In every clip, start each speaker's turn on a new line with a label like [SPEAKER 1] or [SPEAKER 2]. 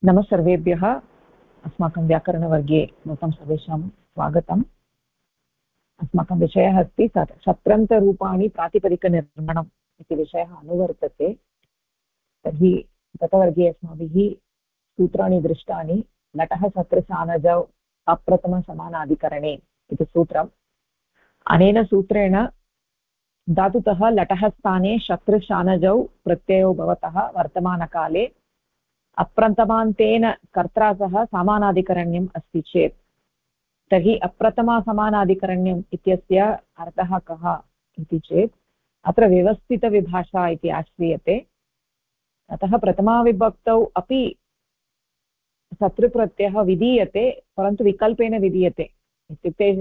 [SPEAKER 1] नमः सर्वेभ्यः। अस्माकं व्याकरणवर्गे भवतां सर्वेषां स्वागतम्। अस्माकं विषयः अस्ति शत्रन्तरूपाणि प्रातिपदिकनिर्माणम् इति विषयः अनुवर्तते। तर्हि गतवर्गे अस्माभिः सूत्राणि दृष्टानि। लटः शत्रसानजौ अप्रथमसमानाधिकरणे इति सूत्रम्। अनेन सूत्रेण धातुतः लटः स्थाने शत्रशानजौ प्रत्ययो भवतः वर्तमानकाले अप्रथमान्तेन कर्त्रा सह समानाधिकरण्यम् अस्ति चेत् तर्हि अप्रथमसमानाधिकरण्यम् इत्यस्य अर्थः कः इति चेत् अत्र व्यवस्थितविभाषा इति आश्रीयते। अतः प्रथमाविभक्तौ अपि शत्रुप्रत्ययः विधीयते, परन्तु विकल्पेन विधीयते। इत्युक्ते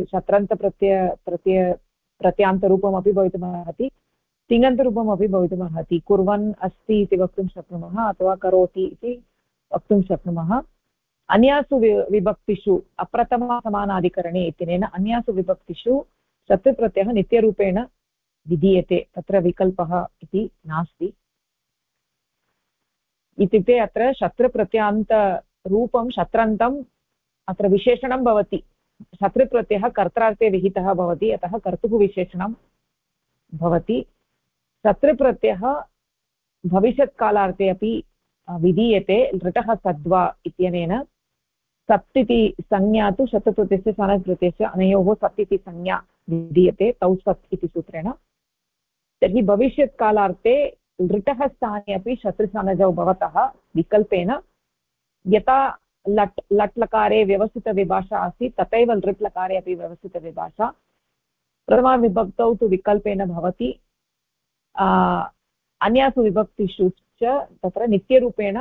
[SPEAKER 1] प्रत्यान्तरूपमपि भवितुमर्हति, तिङन्तरूपमपि भवितुमर्हति। कुर्वन् अस्ति इति वक्तुं शक्नुमः अथवा करोति इति वक्तुं शक्नुमः। अन्यासु विभक्तिषु अप्रथमसमानाधिकरणे इत्यनेन अन्यासु विभक्तिषु शत्रुप्रत्ययः नित्यरूपेण विधीयते, तत्र विकल्पः इति नास्ति। इत्युक्ते अत्र शत्रुप्रत्यान्तरूपं शत्रन्तम् अत्र विशेषणं भवति। शत्रुप्रत्ययः कर्त्रार्थे विहितः भवति, अतः कर्तुः विशेषणं भवति। शत्रुप्रत्ययः भविष्यत्कालार्थे अपि विधीयते। लृटः सद्वा इत्यनेन सत् इति संज्ञा तु शत्रुप्रत्ययस्य सानप्रत्ययस्य अनयोः सत् इति संज्ञा विधीयते, तौ सत् इति सूत्रेण। तर्हि भविष्यत्कालार्थे लृटः स्थाने अपि शत्रुसानजौ भवतः विकल्पेन यथा लट् लकारे व्यवस्थितविभाषा आसीत् तथैव लृट् लकारे अपि व्यवस्थितविभाषा। प्रथमाविभक्तौ तु विकल्पेन भवति। अन्यासु विभक्तिषु च तत्र नित्यरूपेण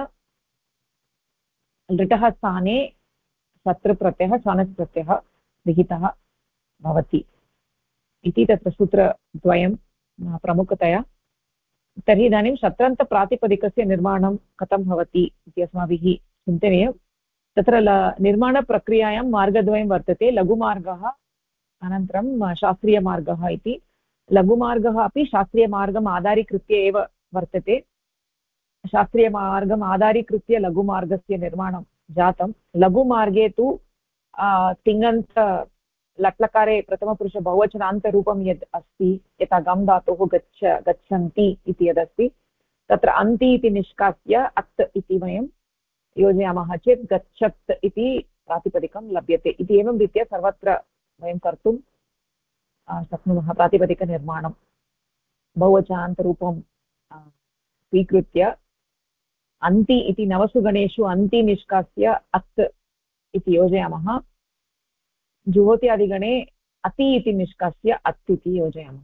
[SPEAKER 1] लृटः स्थाने शत्रुप्रत्ययः सानप्रत्ययः विहितः भवति इति तत्र सूत्रद्वयं प्रमुखतया। तर्हि इदानीं शत्रन्तप्रातिपदिकस्य निर्माणं कथं भवति इति अस्माभिः चिन्तनीयं। तत्र निर्माणप्रक्रियायां मार्गद्वयं वर्तते, लघुमार्गः अनन्तरं शास्त्रीयमार्गः इति। लघुमार्गः अपि शास्त्रीयमार्गम् आधारीकृत्य एव वर्तते। शास्त्रीयमार्गम् आधारीकृत्य लघुमार्गस्य निर्माणं जातं। लघुमार्गे तु तिङन्त लट्लकारे प्रथमपुरुष बहुवचनान्तरूपं यद् अस्ति, यथा गम् धातुः गच्छन्ति इति यदस्ति, तत्र अन्ति इति निष्कास्य अत् इति वयं योजयामः चेत् गच्छत् इति प्रातिपदिकं लभ्यते। इति एवं रीत्या सर्वत्र वयं कर्तुं शक्नुमः प्रातिपदिकनिर्माणं। बहुवचनान्तरूपं स्वीकृत्य अन्ति इति नवसु गणेषु अन्ति निष्कास्य अत् इति योजयामः। जुहोत्यादिगणे अति इति निष्कास्य अत् इति योजयामः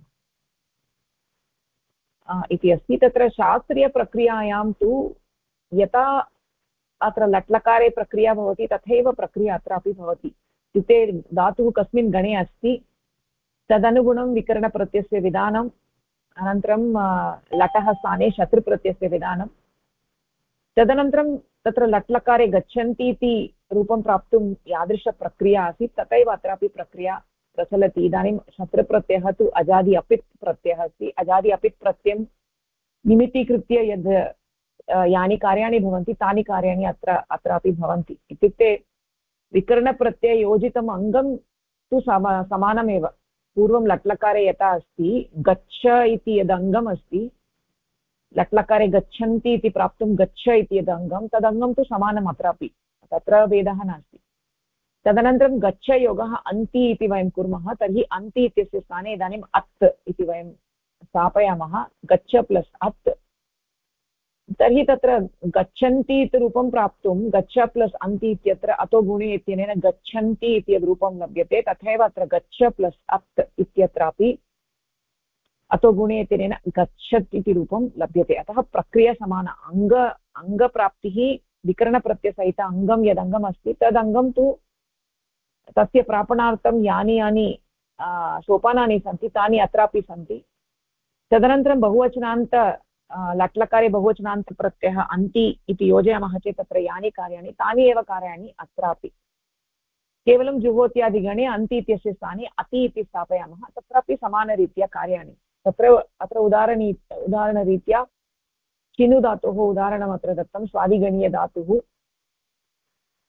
[SPEAKER 1] इति अस्ति। तत्र शास्त्रीयप्रक्रियायां तु यथा अत्र लट्लकारे प्रक्रिया भवति तथैव प्रक्रिया अत्रापि भवति। इत्युक्ते धातुः कस्मिन् गणे अस्ति तदनुगुणं विकरणप्रत्ययस्य विधानम्, अनन्तरं लटः स्थाने शत्रुप्रत्ययस्य विधानं, तदनन्तरं तत्र लट्लकारे गच्छन्ति इति रूपं प्राप्तुं यादृशप्रक्रिया आसीत् तथैव अत्रापि प्रक्रिया प्रचलति। इदानीं शत्रुप्रत्ययः तु अजादि अपित् प्रत्ययः अस्ति। अजादि अपित् प्रत्ययं निमित्तीकृत्य यद् यानि कार्याणि भवन्ति तानि कार्याणि अत्रापि भवन्ति। इत्युक्ते विकरणप्रत्यययोजितम् अङ्गं तु समानमेव। पूर्वं लट्लकारे यथा अस्ति गच्छ इति यद् अङ्गम् अस्ति, लट्लकारे गच्छन्ति इति प्राप्तुं गच्छ इति यद् अङ्गं तदङ्गं तु समानम् अत्रापि, तत्र भेदः नास्ति। तदनन्तरं गच्छयोगः अन्ति इति वयं कुर्मः, तर्हि अन्ति इत्यस्य स्थाने इदानीम् अत् इति वयं स्थापयामः, गच्छ प्लस् अत्। तर्हि तत्र गच्छन्ति इति रूपं प्राप्तुं गच्छ प्लस् अन्ति इत्यत्र अतो गुणे इत्यनेन गच्छन्ति इति यद् रूपं लभ्यते तथैव अत्र गच्छ प्लस् अत् इत्यत्रापि अतो गुणे इत्यनेन गच्छत् इति रूपं लभ्यते। अतः प्रक्रिया समाना। अङ्गप्राप्तिः विकरणप्रत्ययसहित अङ्गं यदङ्गम् अस्ति तदङ्गं तु तस्य प्रापणार्थं यानि यानि सोपानानि सन्ति तानि अत्रापि सन्ति। तदनन्तरं बहुवचनान्त लट्लकारे बहुवचनान्तप्रत्ययः अन्ति इति योजयामः चेत् तत्र यानि कार्याणि तानि एव कार्याणि अत्रापि। केवलं जुहोत्यादिगणे अन्ति इत्यस्य स्थाने अति इति स्थापयामः, तत्रापि समानरीत्या कार्याणि। अत्र उदाहरणरीत्या चिनु धातोः उदाहरणम् अत्र दत्तं। स्वादिगणीयधातुः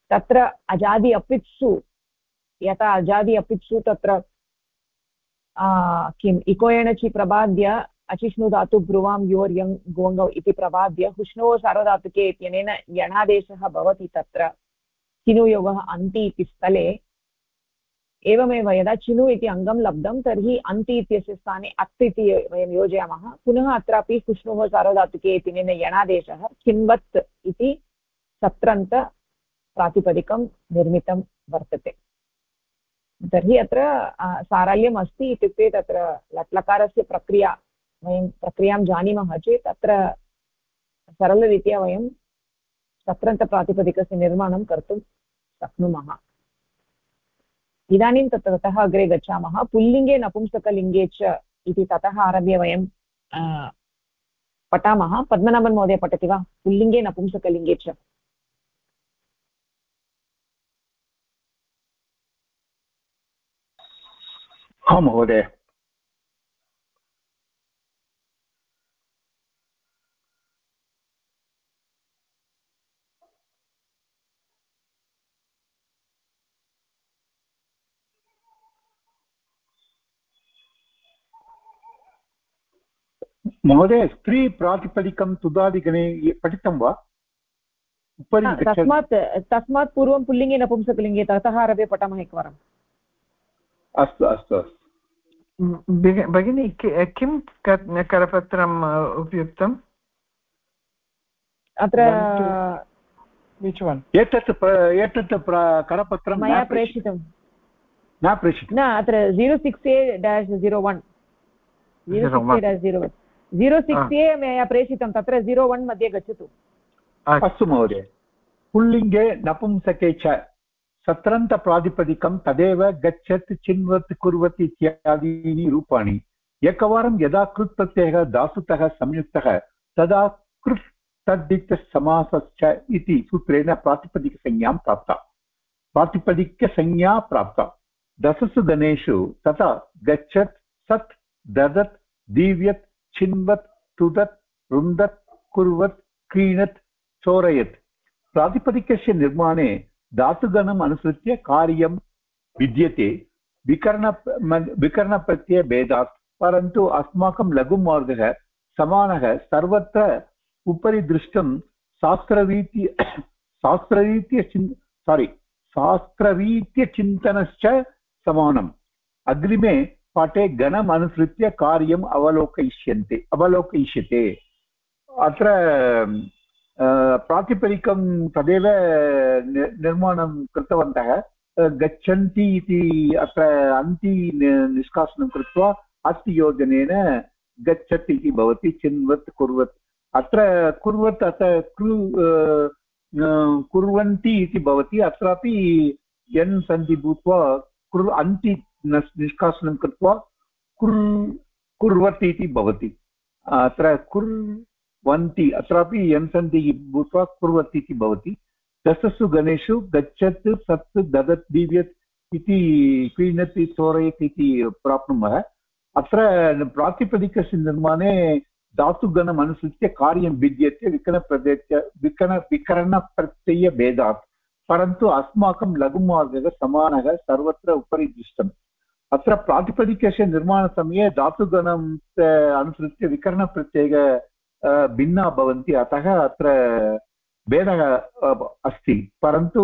[SPEAKER 1] तत्र अजादि अपित्सु यथा अजादि अपित्सु तत्र किम् इको एणचि प्रबाद्य अचिष्णु धातु ब्रुवां योर् यङ् गोङ्गौ इति प्रबाद्य हुष्णोः सार्वधातुके इत्यनेन यणादेशः भवति तत्र चिनुयोगः अन्ति इति स्थले एवमेव यदा चिनु इति अङ्गं लब्धं तर्हि अन्ति इत्यस्य स्थाने अत् इति वयं योजयामः पुनः अत्रापि हुष्णोः सार्वधातुके इत्यनेन यणादेशः चिन्वत् इति सत्रन्त प्रातिपदिकं निर्मितं वर्तते तर्हि अत्र सारल्यम् अस्ति इत्युक्ते तत्र लट्लकारस्य प्रक्रिया वयं प्रक्रियां जानीमः चेत् अत्र सरलरीत्या वयं सत्रन्तप्रातिपदिकस्य निर्माणं कर्तुं शक्नुमः इदानीं ततः अग्रे गच्छामः पुल्लिङ्गे नपुंसकलिङ्गे च इति ततः आरभ्य वयं पठामः पद्मनाभन् महोदय पठति वा पुल्लिङ्गे नपुंसकलिङ्गे च
[SPEAKER 2] हाँ महोदय महोदय स्त्री प्रातिपदिकं तुदादिगणे पठितं वा उपरि
[SPEAKER 1] तस्मात् पूर्वं पुल्लिङ्गे नपुंसकलिङ्गे ततः आरभ्य पठामः एकवारम्
[SPEAKER 2] अस्तु अस्तु अस्तु
[SPEAKER 3] भगिनी किं करपत्रम् उपयुक्तम्
[SPEAKER 1] अत्र
[SPEAKER 2] एतत् करपत्रं
[SPEAKER 1] मया प्रेषितं
[SPEAKER 2] न
[SPEAKER 1] अत्र 06A-01 06A मया प्रेषितं तत्र 01 मध्ये गच्छतु
[SPEAKER 2] अस्तु महोदय पुल्लिङ्गे नपुंसके च सत्रन्तप्रातिपदिकं तदेव गच्छत् चिन्वत् कुर्वत् इत्यादीनि रूपाणि एकवारं यदा कृत् प्रत्ययः धातुतः संयुक्तः तदा कृत् तद्धितसमासश्च इति सूत्रेण प्रातिपदिकसंज्ञा प्राप्ता दशसु गणेषु तथा गच्छत् सत् ददत् दीव्यत् चिन्वत् तुदत् रुन्दत् कुर्वत् क्रीणत् चोरयत् प्रातिपदिकस्य निर्माणे धातुगणम् अनुसृत्य कार्यं विद्यते विकरणप्रत्ययभेदात् परन्तु अस्माकं लघुमार्गः समानः सर्वत्र उपरि दृष्टं शास्त्ररीत्यचिन्तनश्च समानम् अग्रिमे पाठे गणम् अनुसृत्य कार्यम् अवलोकयिष्यते अत्र प्रातिपदिकं तदेव निर्माणं कृतवन्तः गच्छन्ति इति अत्र अन्ति निष्कासनं कृत्वा अस्ति योजनेन गच्छत् इति भवति चिन्वत् कुर्वत् अत्र कुर्वत् अत्र कुर्वन्ति इति भवति अत्रापि यन् सन्धि भूत्वा अन्ति निष्कासनं कृत्वा कुर्वत् इति भवति अत्र कुर्वन्ति अत्रापि यन् सन्धिः भूत्वा कुर्वत् इति भवति दशसु गणेषु गच्छत् सत् ददत् दीव्यत् इति क्रीणत् चोरयत् इति प्राप्नुमः अत्र प्रातिपदिकस्य निर्माणे धातुगणम् अनुसृत्य कार्यं भिद्यते विकरणप्रत्ययभेदात् परन्तु अस्माकं लघुमार्गः समानः सर्वत्र उपरि दृष्टम् अत्र प्रातिपदिकस्य निर्माणसमये धातुगणम् अनुसृत्य विकरणप्रत्ययः भिन्ना भवन्ति अतः अत्र भेदः अस्ति परन्तु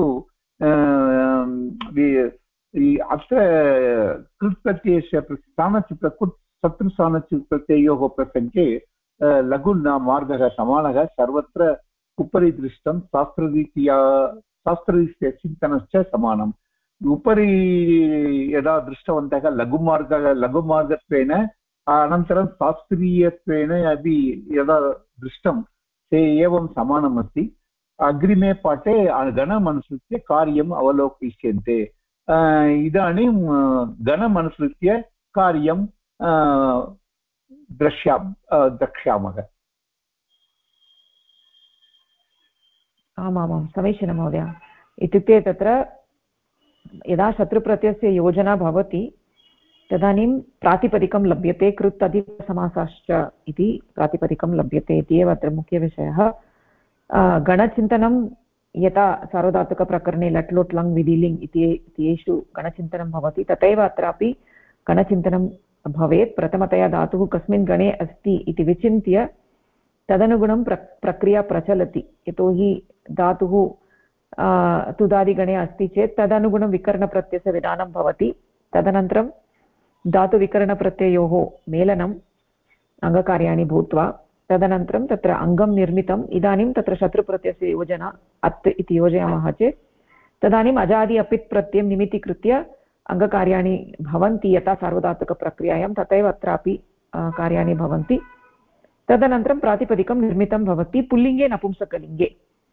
[SPEAKER 2] अत्र कृत् प्रत्ययस्य शत्रुस्थानप्रत्ययोः प्रसङ्गे लघुमार्गः समानः सर्वत्र उपरि दृष्टं शास्त्ररीत्या चिन्तनश्च समानम् उपरि यदा दृष्टवन्तः लघुमार्गत्वेन अनन्तरं शास्त्रीयत्वेन अपि यदा दृष्टं ते एवं समानमस्ति अग्रिमे पाठे गणम् अनुसृत्य कार्यम् अवलोकयिष्यन्ते इदानीं गणम् अनुसृत्य कार्यं द्रक्ष्यामः
[SPEAKER 1] आमामां समीचीनं महोदय इत्युक्ते तत्र यदा शत्रुप्रत्ययस्य योजना भवति तदानीं प्रातिपदिकं लभ्यते कृत् अधिकसमासाश्च इति प्रातिपदिकं लभ्यते इति एव अत्र मुख्यविषयः गणचिन्तनं यथा सार्वधातुकप्रकरणे लट् लोट् लङ् विधिलिङ् इत्येषु गणचिन्तनं भवति तथैव अत्रापि गणचिन्तनं भवेत्। प्रथमतया धातुः कस्मिन् गणे अस्ति इति विचिन्त्य तदनुगुणं प्रक्रिया प्रचलति। यतोहि धातुः तुदादिगणे अस्ति चेत् तदनुगुणं विकरणप्रत्ययस्य विधानं भवति। तदनन्तरं धातुविकरणप्रत्ययोः मेलनम् अङ्गकार्याणि भूत्वा तदनन्तरं तत्र अङ्गं निर्मितम्। इदानीं तत्र शत्रुप्रत्ययस्य योजना अत् इति योजयामः चेत् तदानीम् अजादि अपित् प्रत्ययं निमित्तीकृत्य अङ्गकार्याणि भवन्ति। यथा सार्वधातुकप्रक्रियायां तथैव अत्रापि कार्याणि भवन्ति। तदनन्तरं प्रातिपदिकं निर्मितं भवति पुल्लिङ्गे नपुंसकलिङ्गे।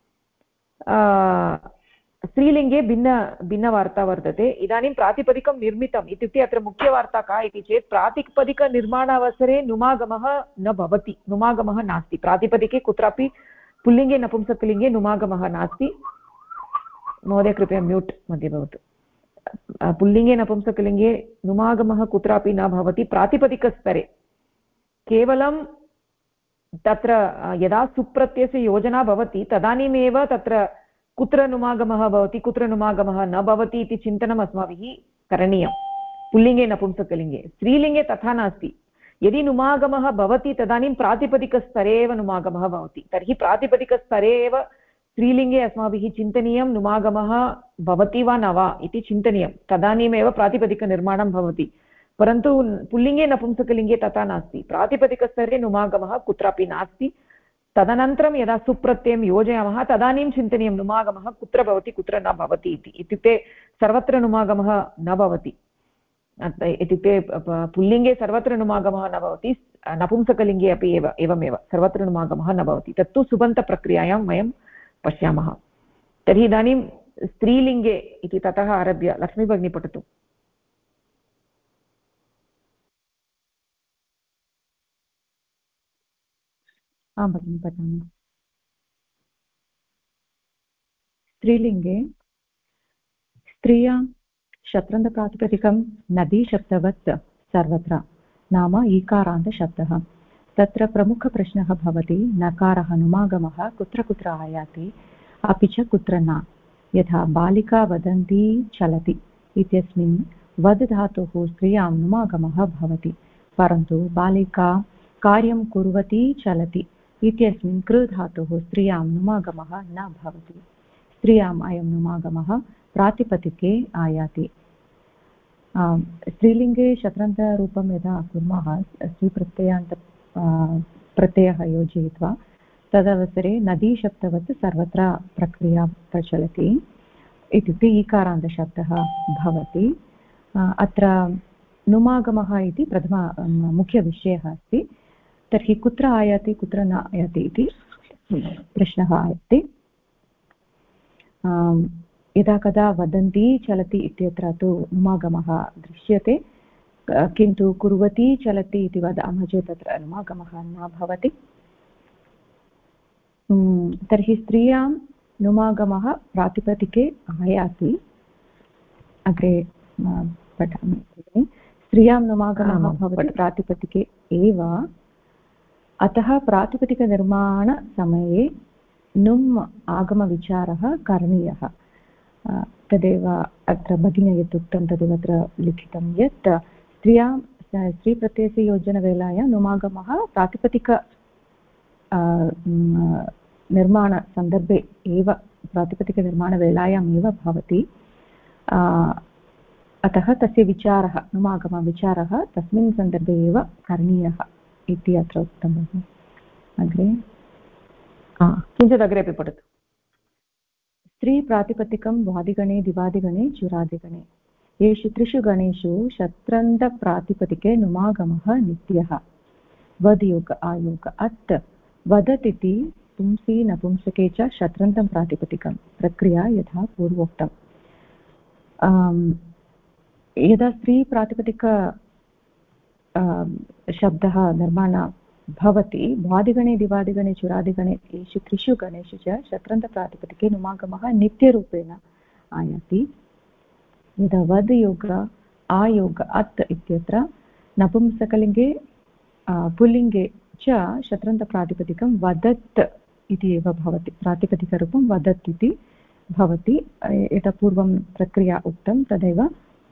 [SPEAKER 1] स्त्रीलिङ्गे भिन्नवार्ता वर्तते। इदानीं प्रातिपदिकं निर्मितम् इत्युक्ते अत्र मुख्यवार्ता का इति चेत् प्रातिपदिकनिर्माणावसरे नुमागमः न भवति, नुमागमः नास्ति। प्रातिपदिके कुत्रापि पुल्लिङ्गे नपुंसकलिङ्गे नुमागमः नास्ति। महोदय कृपया म्यूट् मध्ये भवतु। पुल्लिङ्गे नपुंसकलिङ्गे नुमागमः कुत्रापि न भवति प्रातिपदिकस्तरे। केवलं तत्र यदा सुप्रत्ययस्य योजना भवति तदानीमेव तत्र कुत्र नुमागमः भवति कुत्र नुमागमः न भवति इति चिन्तनम् अस्माभिः करणीयं पुल्लिङ्गे नपुंसकलिङ्गे। स्त्रीलिङ्गे तथा नास्ति। यदि नुमागमः भवति तदानीं प्रातिपदिकस्तरे एव नुमागमः भवति। तर्हि प्रातिपदिकस्तरे एव स्त्रीलिङ्गे अस्माभिः चिन्तनीयं नुमागमः भवति वा न वा इति चिन्तनीयं। तदानीमेव प्रातिपदिकनिर्माणं भवति। परन्तु पुल्लिङ्गे नपुंसकलिङ्गे तथा नास्ति। प्रातिपदिकस्तरे नुमागमः कुत्रापि नास्ति। तदनन्तरं यदा सुप्रत्ययं योजयामः तदानीं चिन्तनीयं नुमागमः कुत्र भवति कुत्र न भवति इति। इत्युक्ते सर्वत्र नुमागमः न भवति। इत्युक्ते पुल्लिङ्गे सर्वत्र नुमागमः न भवति, नपुंसकलिङ्गे अपि एवमेव सर्वत्र नुमागमः न भवति। तत्तु सुबन्तप्रक्रियायां वयं पश्यामः। तर्हि इदानीं स्त्रीलिङ्गे इति ततः आरभ्य लक्ष्मी भगिनी पठतु।
[SPEAKER 4] आं भगिनि पठामि। स्त्रीलिङ्गे स्त्रियां शत्रन्तप्रातिपदिकं नदीशब्दवत् सर्वत्र, नाम ईकारान्तशब्दः। तत्र प्रमुखप्रश्नः भवति नकारः नुमागमः कुत्र कुत्र आयाति अपि च कुत्र न। यथा बालिका वदन्ती चलति इत्यस्मिन् वद् धातुः स्त्रियां नुमागमः भवति, परन्तु बालिका कार्यं कुर्वती चलति इत्यस्मिन् कृ धातुः स्त्रियां नुमागमः न भवति। स्त्रियाम् अयं नुमागमः प्रातिपदिके आयाति। स्त्रीलिङ्गे शत्रन्तरूपं यदा कुर्मः स्त्रीप्रत्ययान्त प्रत्ययः योजयित्वा तदवसरे नदीशब्दवत् सर्वत्र प्रक्रिया प्रचलति। इत्युक्ते ईकारान्तशब्दः भवति। अत्र नुमागमः इति मुख्यविषयः अस्ति। तर्हि कुत्र आयाति कुत्र न आयाति इति प्रश्नः आयाति। यदा कदा वदन्ती चलति इत्यत्र तु नुमागमः दृश्यते, किन्तु कुर्वती चलति इति वदामः चेत् तत्र नुमागमः न भवति। तर्हि स्त्रियां नुमागमः प्रातिपदिके आयाति। अग्रे पठामि। स्त्रियां नुमागमः भवति प्रातिपदिके एव। अतः प्रातिपदिकनिर्माणसमये नुम् आगमविचारः करणीयः। तदेव अत्र भगिनी यत् उक्तं तदेव अत्र लिखितं यत् स्त्रीप्रत्ययस्य योजनवेलायां नुमागमः प्रातिपदिक निर्माणसन्दर्भे एव प्रातिपदिकनिर्माणवेलायाम् एव भवति। अतः तस्य विचारः नुमागमविचारः तस्मिन् सन्दर्भे एव करणीयः इति अत्र उक्तं। अग्रे
[SPEAKER 1] किञ्चित् अग्रे अपि पठतु।
[SPEAKER 4] स्त्रीप्रातिपदिकं वादिगणे दिवादिगणे चुरादिगणे येषु त्रिषु गणेषु शत्रन्तप्रातिपदिके नुमागमः नित्यः। वद्योग आयोग अत् वदत् इति पुंसि नपुंसके च शत्रन्तं प्रातिपदिकं प्रक्रिया यथा पूर्वोक्तम्। यदा स्त्रीप्रातिपदिक शब्दः निर्माणं भवति वादिगणे दिवादिगणे चुरादिगणे येषु त्रिषु गणेषु च शत्रन्तप्रातिपदिके नुमागमः नित्यरूपेण आयाति। यदा वद् योग आयोग अत् इत्यत्र नपुंसकलिङ्गे पुल्लिङ्गे च शत्रन्तप्रातिपदिकं वदत् इति एव भवति। प्रातिपदिकरूपं वदत् इति भवति। यथा पूर्वं प्रक्रिया उक्तं तदेव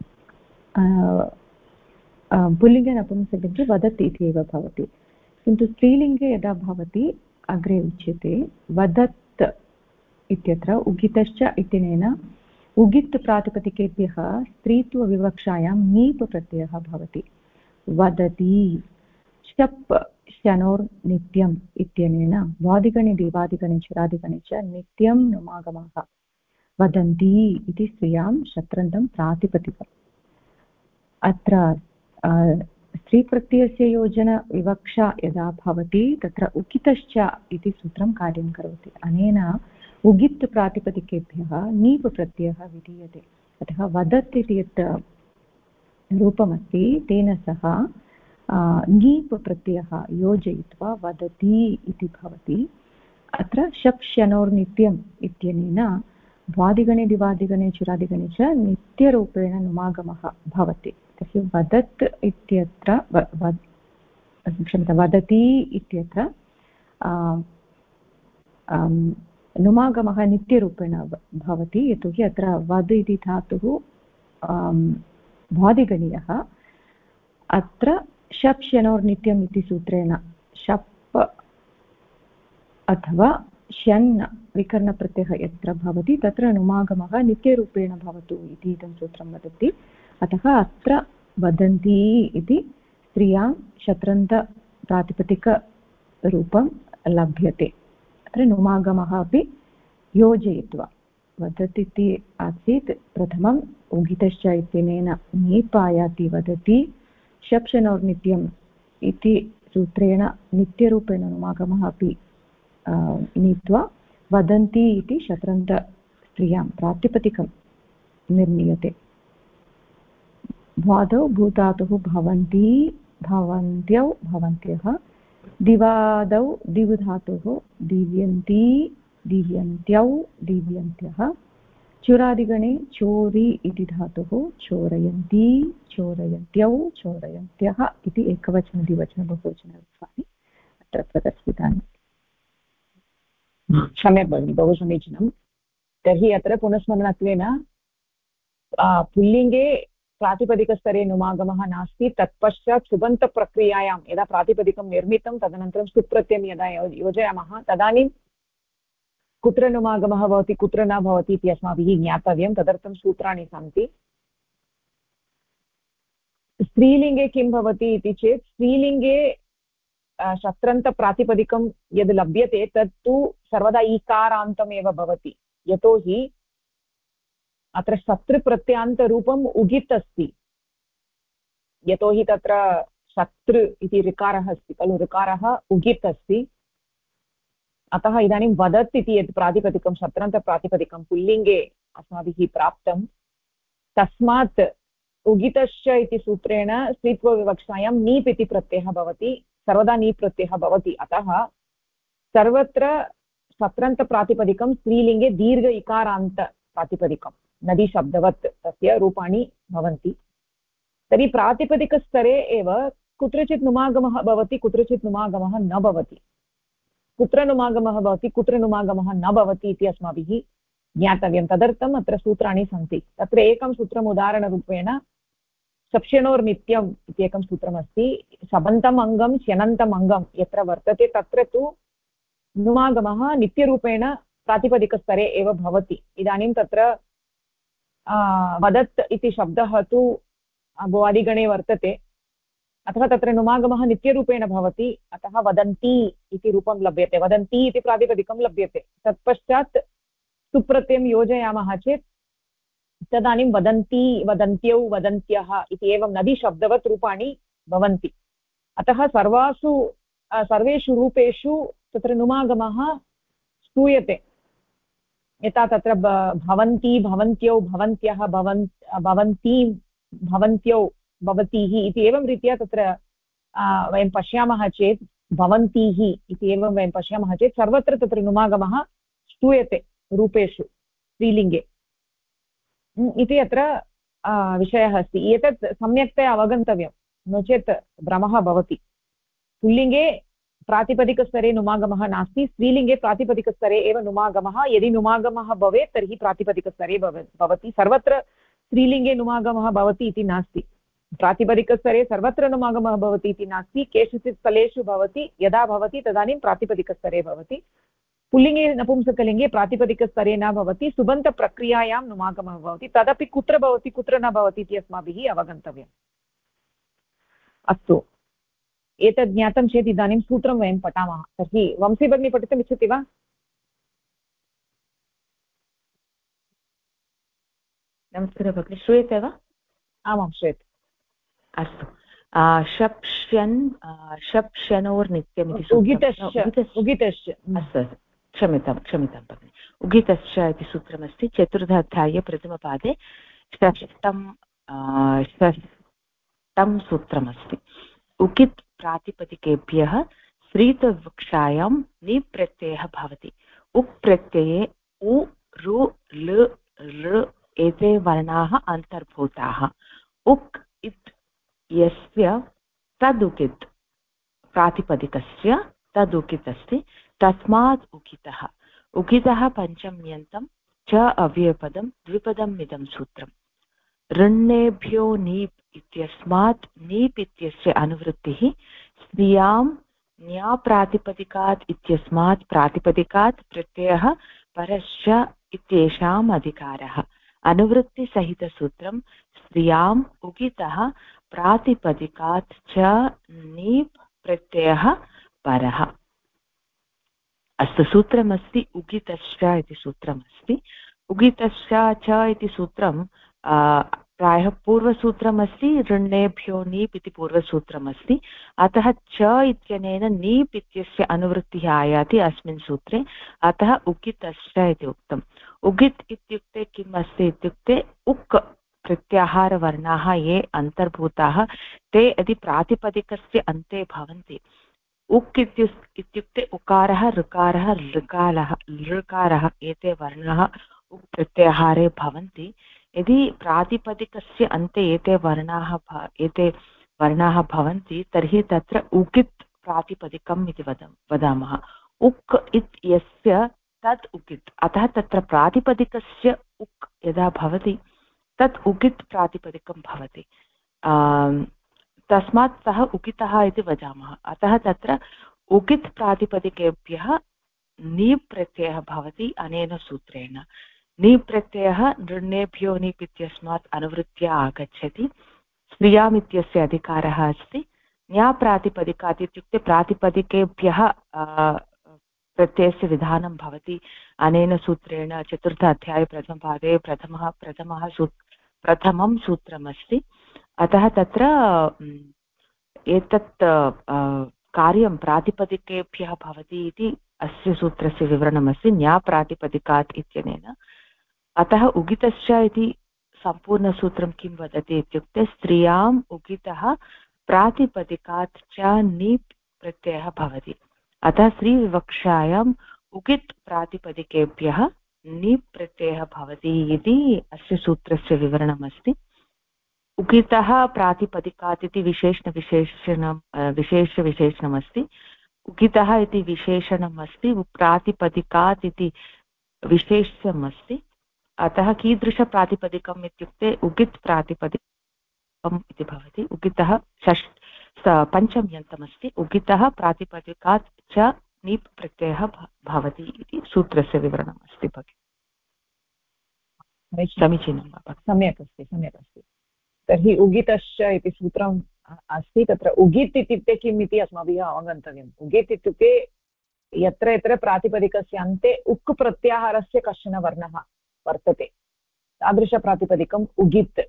[SPEAKER 4] पुल्लिङ्गे नपुंसकलिङ्गे वदति इति एव भवति। किन्तु स्त्रीलिङ्गे यदा भवति अग्रे उच्यते वदत् इत्यत्र उगितश्च इत्यनेन उगित् प्रातिपदिकेभ्यः स्त्रीत्वविवक्षायां नीप् प्रत्ययः भवति। वदति शप् शनोर् नित्यम् इत्यनेन वादिगणे दिवादिगणे चरादिगणे च नित्यं नुमागमः। वदन्ति इति स्त्रियां शत्रन्तं प्रातिपदिकम्। अत्र स्त्रीप्रत्ययस्य योजनविवक्षा यदा भवति तत्र उकितश्च इति सूत्रं कार्यं करोति। अनेन उगित् प्रातिपदिकेभ्यः नीप् प्रत्ययः विधीयते। अतः वदत् इति यत् रूपमस्ति तेन सह नीप् प्रत्ययः योजयित्वा वदति इति भवति। अत्र शप् शनोर्नित्यम् इत्यनेन द्वादिगणे दिवादिगणे चिरादिगणे च नित्यरूपेण नुमागमः भवति। तर्हि वदत् इत्यत्र क्षम्यतां वदति इत्यत्र नुमागमः नित्यरूपेण भवति। यतोहि अत्र वद् इति धातुः द्वादिगणीयः। अत्र शप् शनोर्नित्यम् इति सूत्रेण शप् अथवा शन् विकरणप्रत्ययः यत्र भवति तत्र नुमागमः नित्यरूपेण भवतु इति इदं सूत्रं वदति। अतः अत्र वदन्ति इति स्त्रियां शत्रन्तप्रातिपदिकरूपं लभ्यते। अत्र नुमागमः अपि योजयित्वा वदति इति आसीत् प्रथमम् उगितश्च इत्यनेन नीप् आयाति वदति शप् शनोर्नित्यम् इति सूत्रेण नित्यरूपेण नुमागमः अपि नीत्वा वदन्ति इति शत्रन्तस्त्रियां प्रातिपदिकं निर्मीयते। भ्वादौ भूधातुः भवन्ति भवन्त्यौ भवन्त्यः दिवादौ दिवधातुः दीव्यन्ति दीव्यन्त्यौ दीव्यन्त्यः चुरादिगणे चोरि इति धातुः चोरयन्ति चोरयन्त्यौ चोरयन्त्यः इति एकवचन द्विवचन बहुवचनरूपाणि अत्र प्रदर्शितानि।
[SPEAKER 1] सम्यक् भगिनि, बहु समीचीनं। तर्हि अत्र पुनस्मरणत्वेन पुल्लिङ्गे प्रातिपदिकस्तरे नुमागमः नास्ति। तत्पश्चात् सुबन्तप्रक्रियायां यदा प्रातिपदिकं निर्मितं तदनन्तरं सुप्रत्ययं यदा योजयामः तदानीं कुत्र नुमागमः भवति कुत्र न भवति इति अस्माभिः ज्ञातव्यं। तदर्थं सूत्राणि सन्ति। स्त्रीलिङ्गे किं भवति इति चेत् स्त्रीलिङ्गे शत्रन्तप्रातिपदिकं यद् लभ्यते तत्तु सर्वदा ईकारान्तमेव भवति। यतोहि अत्र शत्रुप्रत्ययान्तरूपम् उगित् अस्ति। यतोहि तत्र शत्रु इति ऋकारः अस्ति खलु, ऋकारः उगित् अस्ति। अतः इदानीं वदत् इति यत् प्रातिपदिकं शत्रन्तप्रातिपदिकं पुल्लिङ्गे अस्माभिः प्राप्तं तस्मात् उगितश्च इति सूत्रेण स्त्रीत्वविवक्षायां नीप् इति प्रत्ययः भवति। सर्वदा नीप् प्रत्ययः भवति। अतः सर्वत्र शत्रन्तप्रातिपदिकं स्त्रीलिङ्गे दीर्घ इकारान्तप्रातिपदिकं नदीशब्दवत् तस्य रूपाणि भवन्ति। तर्हि प्रातिपदिकस्तरे एव कुत्रचित् नुमागमः भवति कुत्रचित् नुमागमः न भवति। कुत्र नुमागमः भवति कुत्र नुमागमः न भवति इति अस्माभिः ज्ञातव्यं। तदर्थम् अत्र सूत्राणि सन्ति। तत्र एकं सूत्रम् उदाहरणरूपेण शप्शनोर्नित्यम् इति एकं सूत्रमस्ति। शबन्तम् अङ्गं श्यनन्तम् अङ्गं यत्र वर्तते तत्र तु नुमागमः नित्यरूपेण प्रातिपदिकस्तरे एव भवति। इदानीं तत्र वदत् इति शब्दः तु भुवादिगणे वर्तते। अतः तत्र नुमागमः नित्यरूपेण भवति। अतः वदन्ति इति रूपं लभ्यते। वदन्ति इति प्रातिपदिकं लभ्यते। तत्पश्चात् सुप्रत्ययं योजयामः चेत् तदानीं वदन्ति वदन्त्यौ वदन्त्यः इति एवं नदीशब्दवत् रूपाणि भवन्ति। अतः सर्वेषु रूपेषु तत्र नुमागमः स्तूयते। यथा तत्र भवन्ति भवन्त्यौ भवन्त्यः भवन्तीं भवन्त्यौ भवतीः इति एवं रीत्या तत्र वयं पश्यामः चेत् भवन्तीः इति एवं वयं पश्यामः चेत् सर्वत्र तत्र नुमागमः स्तूयते रूपेषु स्त्रीलिङ्गे इति अत्र विषयः अस्ति। एतत् सम्यक्तया अवगन्तव्यं, नो चेत् भ्रमः भवति। पुल्लिङ्गे प्रातिपदिकस्तरे नुमागमः नास्ति स्त्रीलिङ्गे प्रातिपदिकस्तरे एव नुमागमः यदि नुमागमः भवेत् तर्हि प्रातिपदिकस्तरे भवति सर्वत्र स्त्रीलिङ्गे नुमागमः भवति इति नास्ति प्रातिपदिकस्तरे सर्वत्र नुमागमः भवति इति नास्ति केषुचित् स्थलेषु भवति यदा भवति तदानीं प्रातिपदिकस्तरे भवति पुल्लिङ्गे नपुंसकलिङ्गे प्रातिपदिकस्तरे न भवति सुबन्तप्रक्रियायां नुमागमः भवति तदपि कुत्र भवति कुत्र न भवति इति अस्माभिः अवगन्तव्यम् अस्तु एतद् ज्ञातं चेत् इदानीं सूत्रं वयं पठामः तर्हि वंशी भगिनी पठितुम् इच्छति वा
[SPEAKER 5] नमस्कारः भगिनी श्रूयते वा
[SPEAKER 1] आमां श्रूयते
[SPEAKER 5] अस्तु शप्ष्यन् शप्ष्यनोर्नित्यम् इति
[SPEAKER 1] उगितश्च
[SPEAKER 5] अस्तु क्षम्यतां भगिनि उगितश्च इति सूत्रमस्ति चतुर्थाध्याये प्रथमपादे षष्ठं सूत्रमस्ति उकित् प्रातिपदिकेभ्यः स्त्रीत्वविवक्षायां नि प्रत्ययः भवति उक् प्रत्यये उ रु लृ ऋ एते वर्णाः अन्तर्भूताः उक् इत् यस्य तदुकित् प्रातिपदिकस्य तदुकित् अस्ति तस्मात् उकितः उकितः पञ्चम्यन्तं च अव्ययपदं द्विपदम् इदं सूत्रम् ऋण्येभ्यो नीप् इत्यस्मात् नीप् इत्यस्य अनुवृत्तिः स्त्रियां न्याप्रातिपदिकात् इत्यस्मात् प्रातिपदिकात् प्रत्ययः परश्च इत्येषाम् अधिकारः अनुवृत्तिसहितसूत्रं स्त्रियाम् उगितः प्रातिपदिकात् च नीप् प्रत्ययः परः अस्तु सूत्रमस्ति उगितश्च इति सूत्रमस्ति उगितश्च च इति सूत्रं प्रायः पूर्वसूत्रमस्ति ऋण्येभ्यो नीप् इति पूर्वसूत्रमस्ति अतः च इत्यनेन नीप् इत्यस्य अनुवृत्तिः आयाति अस्मिन् सूत्रे अतः उगितश्च इति उक्तम् उगित् इत्युक्ते किम् अस्ति इत्युक्ते उक् प्रत्याहारवर्णाः ये अन्तर्भूताः ते यदि प्रातिपदिकस्य अन्ते भवन्ति उक् इत्युक्ते उकारः ऋकारः लृकारः एते वर्णाः उक् प्रत्याहारे भवन्ति यदि प्रातिपदिकस्य अन्ते एते वर्णाः भवन्ति तर्हि तत्र उकित् प्रातिपदिकम् इति वदामः उक् इत् यस्य तत् उकित् अतः तत्र प्रातिपदिकस्य उक् यदा भवति तत् उकित् प्रातिपदिकं भवति तस्मात् सः उकितः इति वदामः अतः तत्र उकित् प्रातिपदिकेभ्यः नीप् प्रत्ययः भवति अनेन सूत्रेण नीप् प्रत्ययः नृण्येभ्यो नीप् इत्यस्मात् अनुवृत्त्या आगच्छति स्त्रियाम् इत्यस्य अधिकारः अस्ति न्याप्रातिपदिकात् इत्युक्ते प्रातिपदिकेभ्यः प्रत्ययस्य विधानं भवति अनेन सूत्रेण चतुर्थ अध्याये प्रथमपादे प्रथमं सूत्रमस्ति अतः तत्र एतत् कार्यं प्रातिपदिकेभ्यः भवति इति अस्य सूत्रस्य विवरणमस्ति न्याप्रातिपदिकात् इत्यनेन अतः उगितश्च इति सम्पूर्णसूत्रं किं वदति इत्युक्ते स्त्रियाम् उगितः प्रातिपदिकात् च नीप् प्रत्ययः भवति अतः स्त्रीविवक्षायाम् उगित् प्रातिपदिकेभ्यः नीप् प्रत्ययः भवति इति अस्य सूत्रस्य विवरणमस्ति उगितः प्रातिपदिकात् इति विशेषविशेषणमस्ति उगितः इति विशेषणम् अस्ति प्रातिपदिकात् इति विशेषणमस्ति अतः कीदृशप्रातिपदिकम् इत्युक्ते उगित् प्रातिपदिकम् इति भवति उगितः पञ्चम्यन्तमस्ति उगितः प्रातिपदिकात् च नीप् प्रत्ययः भवति इति सूत्रस्य विवरणम् अस्ति भगिनि समीचीनं वा
[SPEAKER 1] सम्यक् अस्ति तर्हि उगितश्च इति सूत्रम् अस्ति तत्र उगित् इत्युक्ते किम् इति अस्माभिः अवगन्तव्यम् उगित् इत्युक्ते यत्र यत्र प्रातिपदिकस्य अन्ते उक् प्रत्याहारस्य कश्चन वर्णः वर्तते तादृशप्रातिपदिकम् उगित्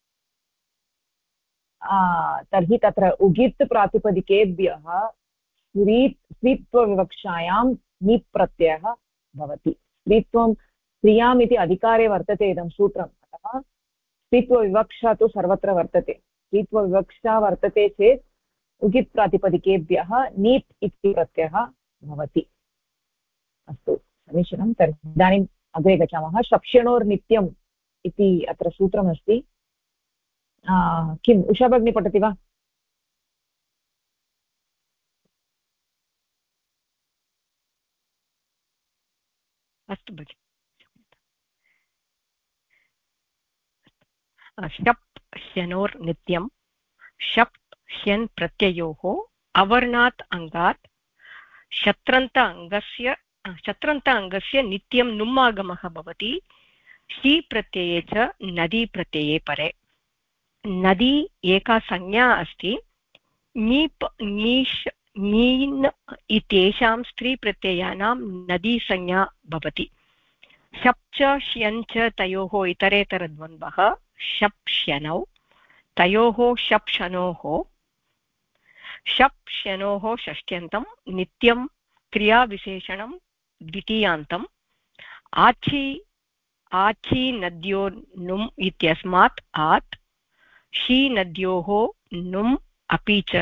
[SPEAKER 1] तर्हि तत्र उगित् प्रातिपदिकेभ्यः स्त्रीत्वविवक्षायां नीप् प्रत्ययः भवति स्त्रियाम् इति अधिकारे वर्तते इदं सूत्रम् अतः स्त्रीत्वविवक्षा तु सर्वत्र वर्तते स्त्रीत्वविवक्षा वर्तते चेत् उगित् प्रातिपदिकेभ्यः नीप् इति प्रत्ययः भवति अस्तु समीचीनं तर्हि इदानीम् अग्रे गच्छामः शप्ष्यणोर्नित्यम् इति अत्र सूत्रमस्ति किम् उषा भगिनी पठति वा
[SPEAKER 6] अस्तु भगिनि। शप् श्यनोर् नित्यं शप् श्यन् प्रत्ययोः अवर्णात् अङ्गात् शत्रन्त अङ्गस्य नित्यं नुम्मागमः भवति शी प्रत्यये च नदी प्रत्यये परे। नदी एका संज्ञा अस्ति। नीप् नीश् नीन् इत्येषां स्त्रीप्रत्ययानां नदी संज्ञा भवति। शप् च श्यन् च तयोः इतरेतरद्वन्द्वः शप् श्यनौ तयोः शप् शनोः शप् श्यनोः षष्ट्यन्तं नित्यं क्रियाविशेषणं द्वितीयान्तम् आची नद्यो नुम् इत्यस्मात् आत् शी नद्योः नुम् अपि च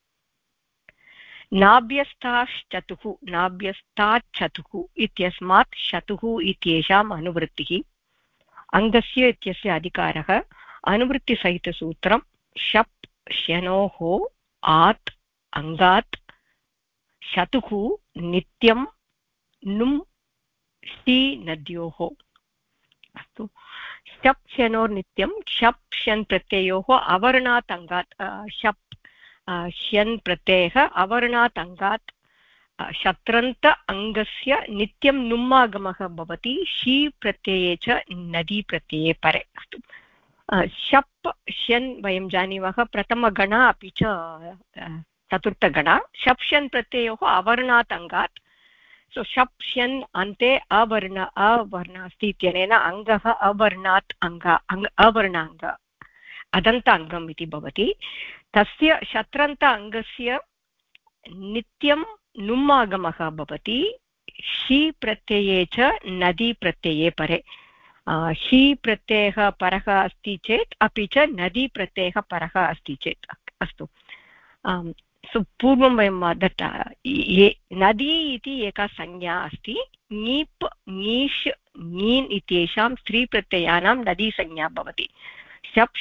[SPEAKER 6] नाभ्यस्ताच्चतुः इत्यस्मात् शतुः इत्येषाम् अनुवृत्तिः। अङ्गस्य इत्यस्य अधिकारः। अनुवृत्तिसहितसूत्रं शप् श्यनोः आत् अङ्गात् शतुः नित्यं नुम् शी नद्योः। अस्तु, शप् श्यनोर् नित्यं शप् श्यन् प्रत्ययोः अवर्णात् अङ्गात् शप् श्यन् प्रत्ययः अवर्णात् अङ्गात् शत्रन्त अङ्गस्य नित्यं नुम्मागमः भवति शी प्रत्यये च नदी प्रत्यये परे। अस्तु, शप् श्यन् वयं जानीमः प्रथमगण अपि च चतुर्थगण। शप् श्यन् प्रत्ययोः अवर्णात् अङ्गात्। सो शप् श्यन् अन्ते अवर्ण अस्ति इत्यनेन अङ्गः अवर्णात् अवर्णाङ्ग अदन्त अङ्गम् इति भवति। तस्य शत्रन्त अङ्गस्य नित्यं नुम्मागमः भवति शी प्रत्यये च नदी प्रत्यये परे। शी प्रत्ययः परः अस्ति चेत् अपि च नदी प्रत्ययः परः अस्ति चेत्। अस्तु, पूर्वं वयं नदी इति एका संज्ञा अस्ति। नीप् नीश् नीन् इत्येषां स्त्रीप्रत्ययानां नदी संज्ञा भवति। शप्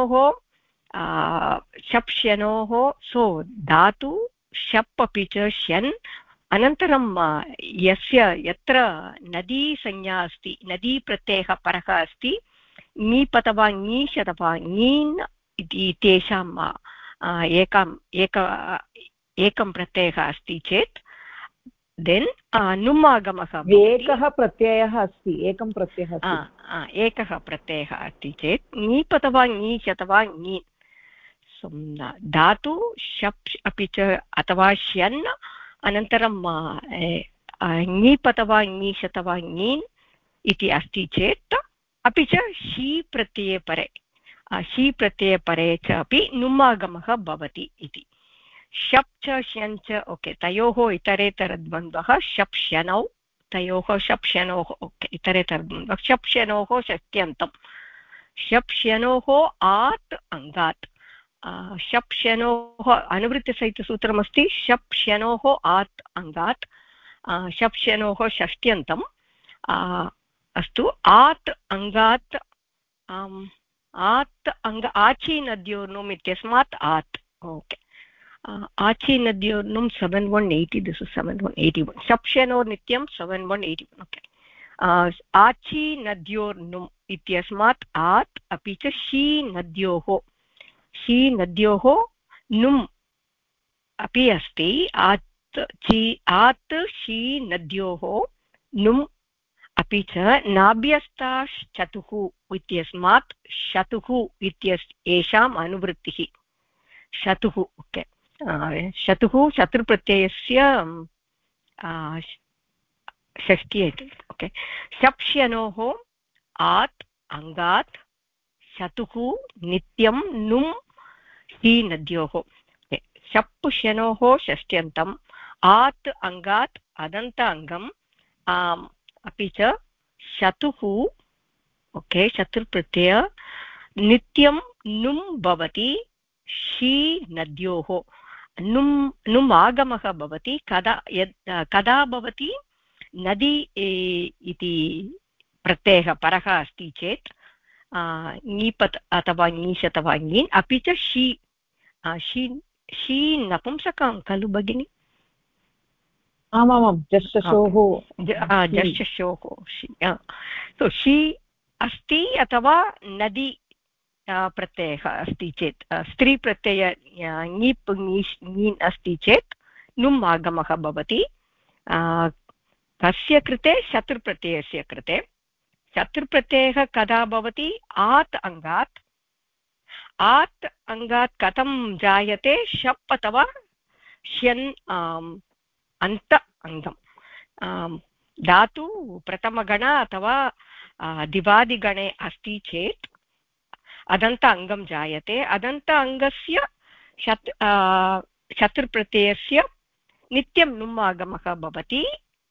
[SPEAKER 6] श्यनोः सो धातु शप् अपि च श्यन् अनन्तरं यत्र नदी संज्ञा अस्ति नदी प्रत्ययः परः अस्ति नीप् अथवा नीश् अथवा नीन् इत्येषां एकं प्रत्ययः अस्ति चेत् देन् नुम्मागमः। एकः प्रत्ययः अस्ति एकः प्रत्ययः अस्ति चेत् नीप् अथवा नीश् अथवा नीन् धातु शप् अपि च अथवा श्यन् अनन्तरं नीप् अथवा नीश् अथवा नीन् इति अस्ति चेत् अपि च शी प्रत्यये परे शी प्रत्यये परे च अपि नुम्मागमः भवति इति। शप् च श्यन् च ओके तयोः इतरेतरद्वन्द्वः शप् श्यनौ तयोः शप् श्यनोः ओके इतरेतरद्वन्द्वः शप् श्यनोः षष्ट्यन्तं शप् श्यनोः आत् अङ्गात् शप् श्यनोः अनुवृत्तिसहितसूत्रमस्ति शप् श्यनोः आत् अङ्गात् शप् श्यनोः षष्ट्यन्तम् अस्तु आत् अङ्गात् आची नद्योर्नुम् इत्यस्मात् आत् ओके आची नद्योर्नुम् 7180 दिस् इस् 7181 शप् श्यनोर् नित्यं 7181 ओके आची नद्योर्नुम् इत्यस्मात् आत् अपि च शी नद्योः नुम् अपि अस्ति आत् शी नद्योः नुम् अपि च नाभ्यस्ताश्चतुः इत्यस्मात् शतुः इत्येषाम् अनुवृत्तिः शतुः ओके शतुः शत्रुप्रत्ययस्य षष्ठी ओके शप् श्यनोः आत् अङ्गात् शतुः नित्यं नुम् शी नद्योः शप् श्यनोः षष्ट्यन्तम् आत् अङ्गात् अदन्त अङ्गम् अपि च शतुः ओके शत्रुप्रत्यय नित्यं नुम् भवति शी नद्योः नुम् आगमः भवति कदा भवति नदी इति प्रत्ययः परः अस्ति चेत् नीपत् अथवा नीश् अथवा नीन् अपि च शी नपुंसकं खलु भगिनि
[SPEAKER 1] आमामां जश्शोः
[SPEAKER 6] जश्शोः सो शी अस्ति अथवा नदी प्रत्ययः अस्ति चेत् स्त्रीप्रत्यय ङीप् ङीन् अस्ति चेत् नुम् आगमः भवति कस्य कृते शत्रुप्रत्ययस्य कृते शत्रुप्रत्ययः कदा भवति आत् अङ्गात् कथं जायते शप् अथवा श्यन् अन्त अङ्गम् धातु प्रथमगण अथवा दिवादिगणे अस्ति चेत् अदन्त अङ्गं जायते अदन्त अङ्गस्य शत्रुप्रत्ययस्य नित्यं नुम् आगमः भवति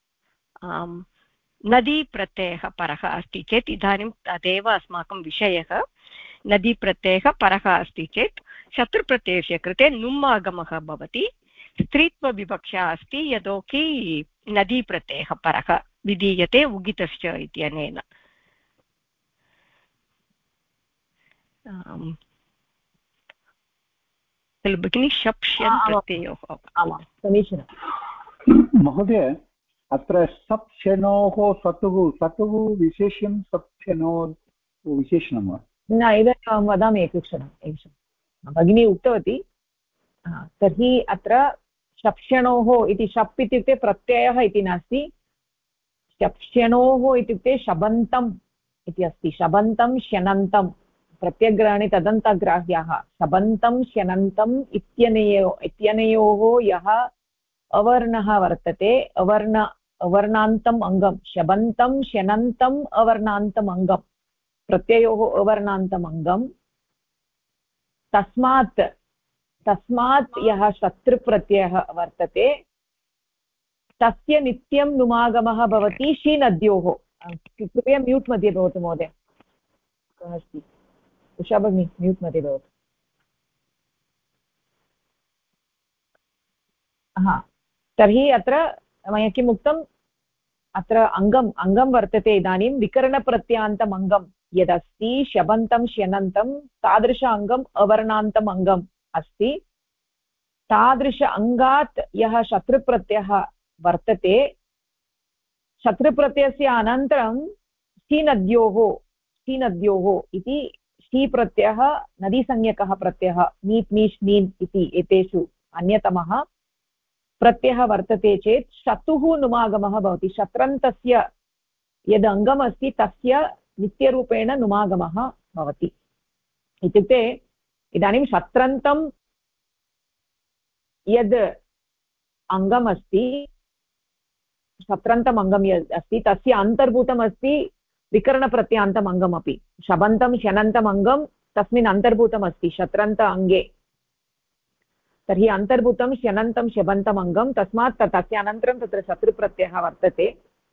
[SPEAKER 6] नदीप्रत्ययः परः अस्ति चेत् इदानीं तदेव अस्माकं विषयः नदीप्रत्ययः परः अस्ति चेत् शत्रुप्रत्ययस्य कृते नुम् आगमः भवति स्त्रीत्वविवक्षा अस्ति यतोहि नदीप्रत्ययः परः विधीयते उगितश्च इत्यनेन खलु भगिनि शप्ष्यन् प्रत्ययोः
[SPEAKER 1] आमां समीचीनं
[SPEAKER 2] महोदय अत्र सप्शनोः सतुः विशेष्यं सप्शनो विशेषणं वा
[SPEAKER 1] न इदानीं अहं वदामि एकक्षणं भगिनी उक्तवती तर्हि अत्र शप्ष्यणोः इति शप् इत्युक्ते प्रत्ययः इति नास्ति शप्ष्यणोः इत्युक्ते शबन्तम् इति अस्ति शबन्तं श्यनन्तं प्रत्यग्रहणे तदन्तग्राह्याः शबन्तं श्यनन्तम् इत्यनयोः यः अवर्णः वर्तते अवर्णान्तम् अङ्गं शबन्तं श्यनन्तम् अवर्णान्तम् अङ्गं प्रत्ययोः अवर्णान्तम् अङ्गं तस्मात् यः शत्रुप्रत्ययः वर्तते तस्य नित्यं नुमागमः भवति शीनद्योः कृपया म्यूट् मध्ये भवतु महोदय अस्ति उषा भगिनी म्यूट् मध्ये भवतु तर्हि अत्र मया किम् उक्तम् अत्र अङ्गं वर्तते इदानीं विकरणप्रत्ययान्तम् अङ्गं यदस्ति शबन्तं श्यनन्तं तादृश अङ्गम् अवर्णान्तम् अङ्गम् अस्ति तादृश अङ्गात् यः शत्रुप्रत्ययः वर्तते शत्रुप्रत्ययस्य अनन्तरं शीनद्योः इति शीप्रत्ययः नदीसंज्ञकः प्रत्ययः नीप् नीष् नीन् इति एतेषु अन्यतमः प्रत्ययः वर्तते चेत् शतुः नुमागमः भवति शत्रन्तस्य यद् अङ्गम् अस्ति तस्य नित्यरूपेण नुमागमः भवति इत्युक्ते इदानीं शत्रन्तं यद् अङ्गम् अस्ति शत्रन्तम् अङ्गं यद् अस्ति तस्य अन्तर्भूतम् अस्ति विकरणप्रत्ययान्तम् अङ्गमपि शबन्तं श्यनन्तम् अङ्गं तस्मिन् अन्तर्भूतम् अस्ति शत्रन्त अङ्गे तर्हि अन्तर्भूतं श्यनन्तं शबन्तम् अङ्गं तस्मात् तस्य अनन्तरं तत्र शत्रुप्रत्ययः वर्तते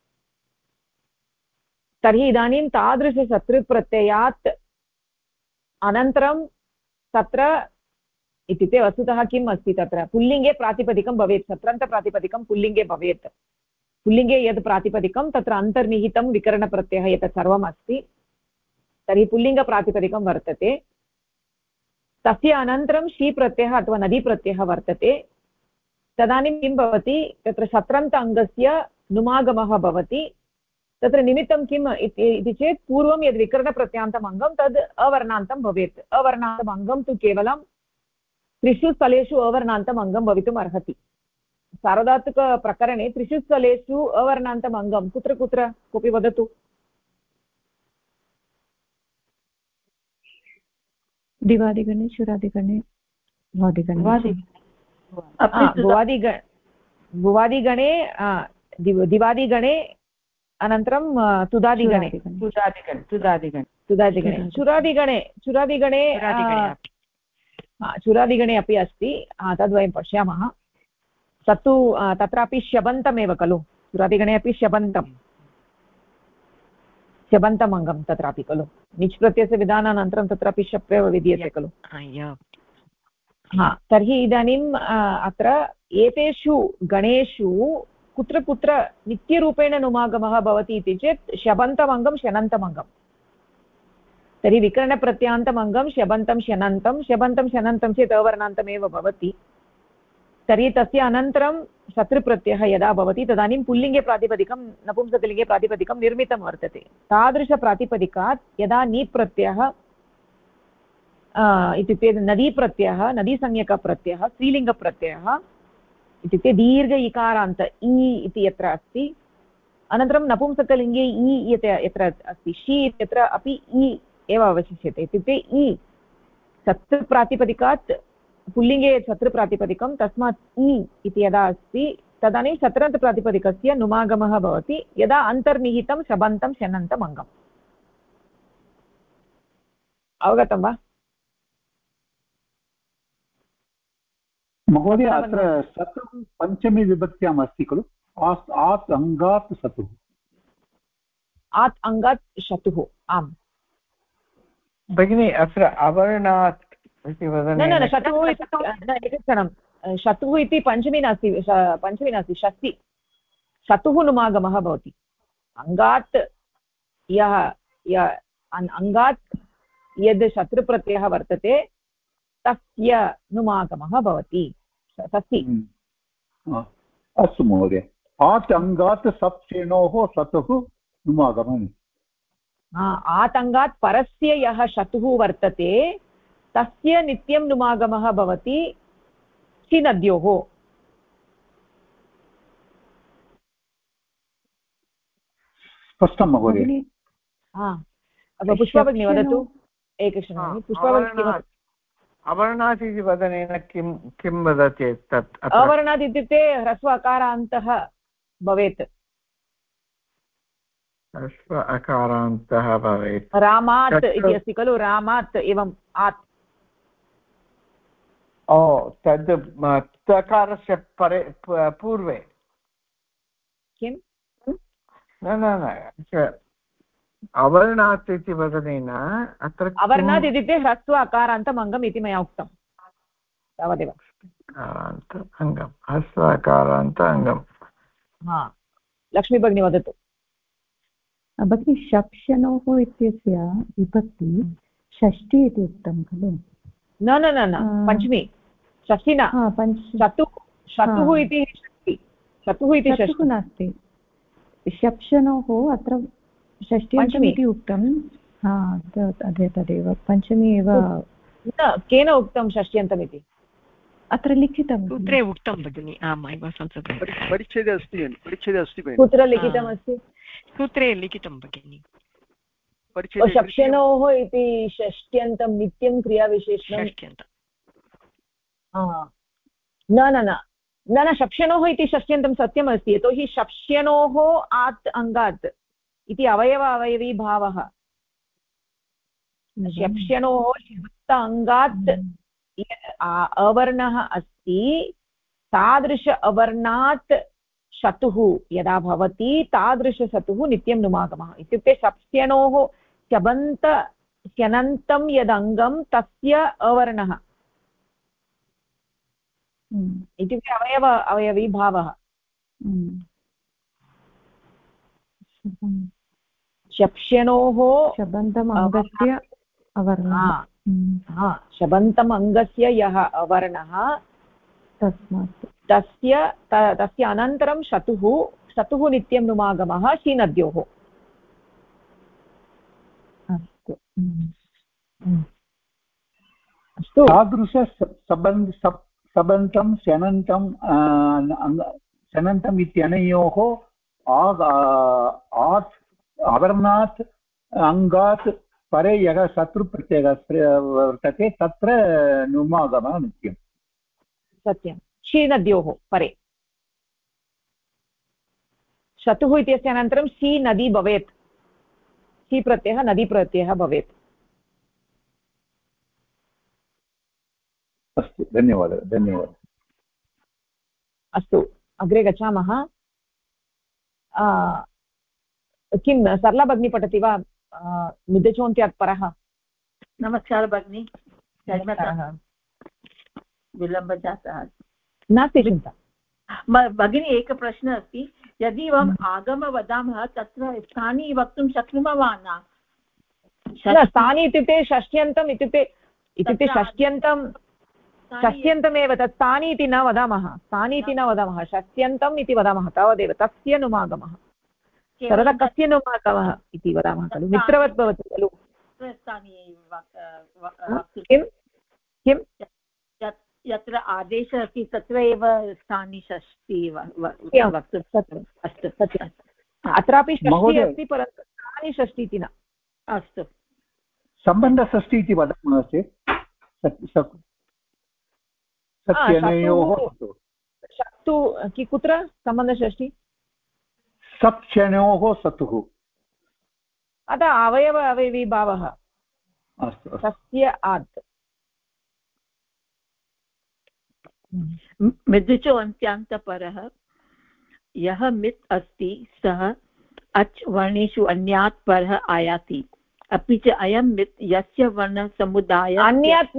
[SPEAKER 1] तर्हि इदानीं तादृशशत्रुप्रत्ययात् अनन्तरं तत्र इत्युक्ते वस्तुतः किम् अस्ति तत्र पुल्लिङ्गे प्रातिपदिकं भवेत् शत्रन्तप्रातिपदिकं पुल्लिङ्गे भवेत् पुल्लिङ्गे यद् प्रातिपदिकं तत्र अन्तर्निहितं विकरणप्रत्ययः एतत् सर्वम् अस्ति तर्हि पुल्लिङ्गप्रातिपदिकं वर्तते तस्य अनन्तरं शीप्रत्ययः अथवा नदीप्रत्ययः वर्तते तदानीं किं भवति तत्र शत्रन्त अङ्गस्य नुमागमः भवति तत्र निमित्तं किम् इति चेत् पूर्वं यद् विकरणप्रत्ययान्तम् अङ्गं तद् अवर्णान्तं भवेत् अवर्णान्तम् अङ्गं तु केवलं 3 स्थलेषु अवर्णान्तम् अङ्गं भवितुम् अर्हति सार्वधातुकप्रकरणे 3 स्थलेषु अवर्णान्तम् अङ्गं कुत्र कुत्र कोऽपि वदतु
[SPEAKER 4] दिवादिगणे चुरादिगणे
[SPEAKER 1] भुवादिगणे दिवादिगणे अनन्तरं तुदादिगणे चुरादिगणे अपि अस्ति तद्वयं पश्यामः तत्तु तत्रापि शबन्तमेव खलु चुरादिगणे अपि शबन्तम् अङ्गं तत्रापि खलु निच् प्रत्ययस्य विधानानन्तरं तत्रापि शप् एव विधीयते खलु तर्हि इदानीम् अत्र एतेषु गणेषु कुत्र कुत्र नित्यरूपेण नुमागमः भवति इति चेत् शबन्तमङ्गं शनन्तमङ्गं तर्हि विकरणप्रत्ययान्तम् अङ्गं शबन्तं शनन्तं चेत् अवर्णान्तमेव भवति तर्हि तस्य अनन्तरं शत्रुप्रत्ययः यदा भवति तदानीं पुल्लिङ्गे प्रातिपदिकं नपुंसकलिङ्गे प्रातिपदिकं निर्मितं वर्तते। तादृशप्रातिपदिकात् यदा नीप्रत्ययः इत्युक्ते नदीप्रत्ययः नदीसंज्ञकप्रत्ययः स्त्रीलिङ्गप्रत्ययः इत्युक्ते दीर्घ इकारान्त इ इति यत्र अस्ति, अनन्तरं नपुंसकलिङ्गे इ यत्र अस्ति षि इत्यत्र अपि इ एव अवशिष्यते। इत्युक्ते इ शत्रुप्रातिपदिकात् पुल्लिङ्गे शत्रुप्रातिपदिकं, तस्मात् इ इति यदा अस्ति तदानीं शत्रन्तप्रातिपदिकस्य नुमागमः भवति यदा अन्तर्निहितं शबन्तं शनन्तम् अङ्गम्। अवगतं वा
[SPEAKER 2] महोदय? अत्र शत्रुः पञ्चमी विभक्त्याम् अस्ति खलु? आत् अङ्गात् शतुः।
[SPEAKER 1] आत् अङ्गात् शतुः। आम्
[SPEAKER 3] भगिनी, अत्र अवर्णात् इति वदनेन
[SPEAKER 1] न शतुः एकक्षणं, शतुः इति पञ्चमी नास्ति षष्टि। शतुः नुमागमः भवति। अङ्गात् अङ्गात् यद् शत्रुप्रत्ययः वर्तते तस्य नुमागमः भवति षष्टि।
[SPEAKER 2] अस्तु महोदय। आत् अङ्गात् सप्शेनोः शतुः नुमागमम्।
[SPEAKER 1] आतङ्गात् परस्य यः शतुः वर्तते तस्य नित्यं नुमागमः भवति षिनद्योः।
[SPEAKER 2] स्पष्टं महोदय?
[SPEAKER 1] पुष्पा भगिनी वदतु। एकक्षणं पुष्पा भगिनी।
[SPEAKER 3] अवर्णात् इति वदनेन किं वदति तत्?
[SPEAKER 1] अवर्णात् इत्युक्ते ह्रस्व अकारान्तः भवेत्।
[SPEAKER 3] ह्रस्व अकारान्तः भवेत्।
[SPEAKER 1] रामात् इति अस्ति खलु, रामात् एवम् आत्।
[SPEAKER 3] ओ, तद् तकारस्य पूर्वे
[SPEAKER 1] किम्?
[SPEAKER 3] न अवर्णात् इति वदनेन अत्र
[SPEAKER 1] अवर्णात् इत्युक्ते ह्रस्व अकारान्तम् अङ्गम् इति मया उक्तं तावदेव।
[SPEAKER 3] अङ्गं ह्रस्व अकारान्त अङ्गं।
[SPEAKER 1] लक्ष्मी भगिनी वदतु।
[SPEAKER 4] भगिनी, शप्शनोः इत्यस्य विभक्ति षष्ठी इति उक्तं खलु?
[SPEAKER 1] न पञ्चमी। षष्ठी न, शतुः इति षष्ठी। शतुः इति षष्ठी
[SPEAKER 4] नास्ति। शप्शनोः अत्र षष्ठी इति उक्तं। तदेव पञ्चमी एव।
[SPEAKER 1] केन उक्तं षष्ट्यन्तम् इति?
[SPEAKER 4] अत्र लिखितं
[SPEAKER 6] सूत्रे उक्तं भगिनि। आम्,
[SPEAKER 7] परिच्छेदे अस्ति।
[SPEAKER 1] कुत्र लिखितमस्ति?
[SPEAKER 6] सूत्रे लिखितं भगिनि।
[SPEAKER 1] शप्शनोः इति षष्ट्यन्तं नित्यं क्रियाविशेषणं। न शप्शनोः इति षष्ट्यन्तं सत्यमस्ति, यतोहि शप्शनोः आत् अङ्गात् इति अवयवी भावः। शप्शनोः शिवस्त अङ्गात् अवर्णः अस्ति, तादृश अवर्णात् शतुः यदा भवति तादृशशतुः नित्यं नुमागमः। इत्युक्ते शप्स्यनोः शनन्तं यदङ्गं तस्य अवर्णः इत्युक्ते अवयवी भावः। शप्स्यनोः
[SPEAKER 4] शबन्तम् अङ्गस्य अवर्णः।
[SPEAKER 1] शबन्तम् अङ्गस्य यः अवर्णः तस्य अनन्तरं शतुः नित्यं नुमागमः शीनद्योः। अस्तु।
[SPEAKER 2] तादृश सबन्तं शनन्तम् इत्यनयोः अवर्णात् अङ्गात् परे यः शत्रुप्रत्ययः वर्तते तत्र नुमागमः नित्यं।
[SPEAKER 1] सत्यं। शीनद्योः परे शतुः इत्यस्य अनन्तरं शी नदी भवेत्। शी प्रत्ययः नदीप्रत्ययः भवेत्।
[SPEAKER 2] अस्तु, धन्यवादः।
[SPEAKER 1] अस्तु, अग्रे गच्छामः। किं सरला भगिनी पठति वा? मिदचोन्त्यात् परः।
[SPEAKER 8] नमस्कारः भगिनी। विलम्बः जातः।
[SPEAKER 1] नास्ति चिन्ता
[SPEAKER 8] भगिनी। एकः प्रश्नः अस्ति। यदि वयम् आगम वदामः तत्र स्थानी वक्तुं शक्नुमः वा न?
[SPEAKER 1] स्थानी इत्युक्ते षष्ट्यन्तम् इत्युक्ते षष्ट्यन्तं षष्ट्यन्तमेव तत् स्थानि इति न वदामः, स्थानि इति न वदामः, षष्ट्यन्तम् इति वदामः, तावदेव तस्य नुमागमः। सर्वदा कस्य नुमागमः इति वदामः खलु, मित्रवत् भवति खलु। किं किं
[SPEAKER 8] यत्र आदेशः अस्ति तत्र एव स्थानि षष्टि वक्तुं अस्तु सत्यम्।
[SPEAKER 1] अत्रापि षष्टि अस्ति परन्तु स्थानि षष्टि इति न।
[SPEAKER 8] अस्तु,
[SPEAKER 2] सम्बन्धषष्टि इति वदामः चेत्
[SPEAKER 1] शक्तु कुत्र सम्बन्धषष्टि?
[SPEAKER 2] सत्क्षणयोः सतुः,
[SPEAKER 1] अतः अवयव अवयवीभावः तस्य आत्।
[SPEAKER 8] मिदुचो अन्त्यान्तपरः यः मित् अस्ति सः अच् वर्णेषु अन्यात् परः आयाति, अपि च अयं मित् यस्य वर्णसमुदायः अन्यात्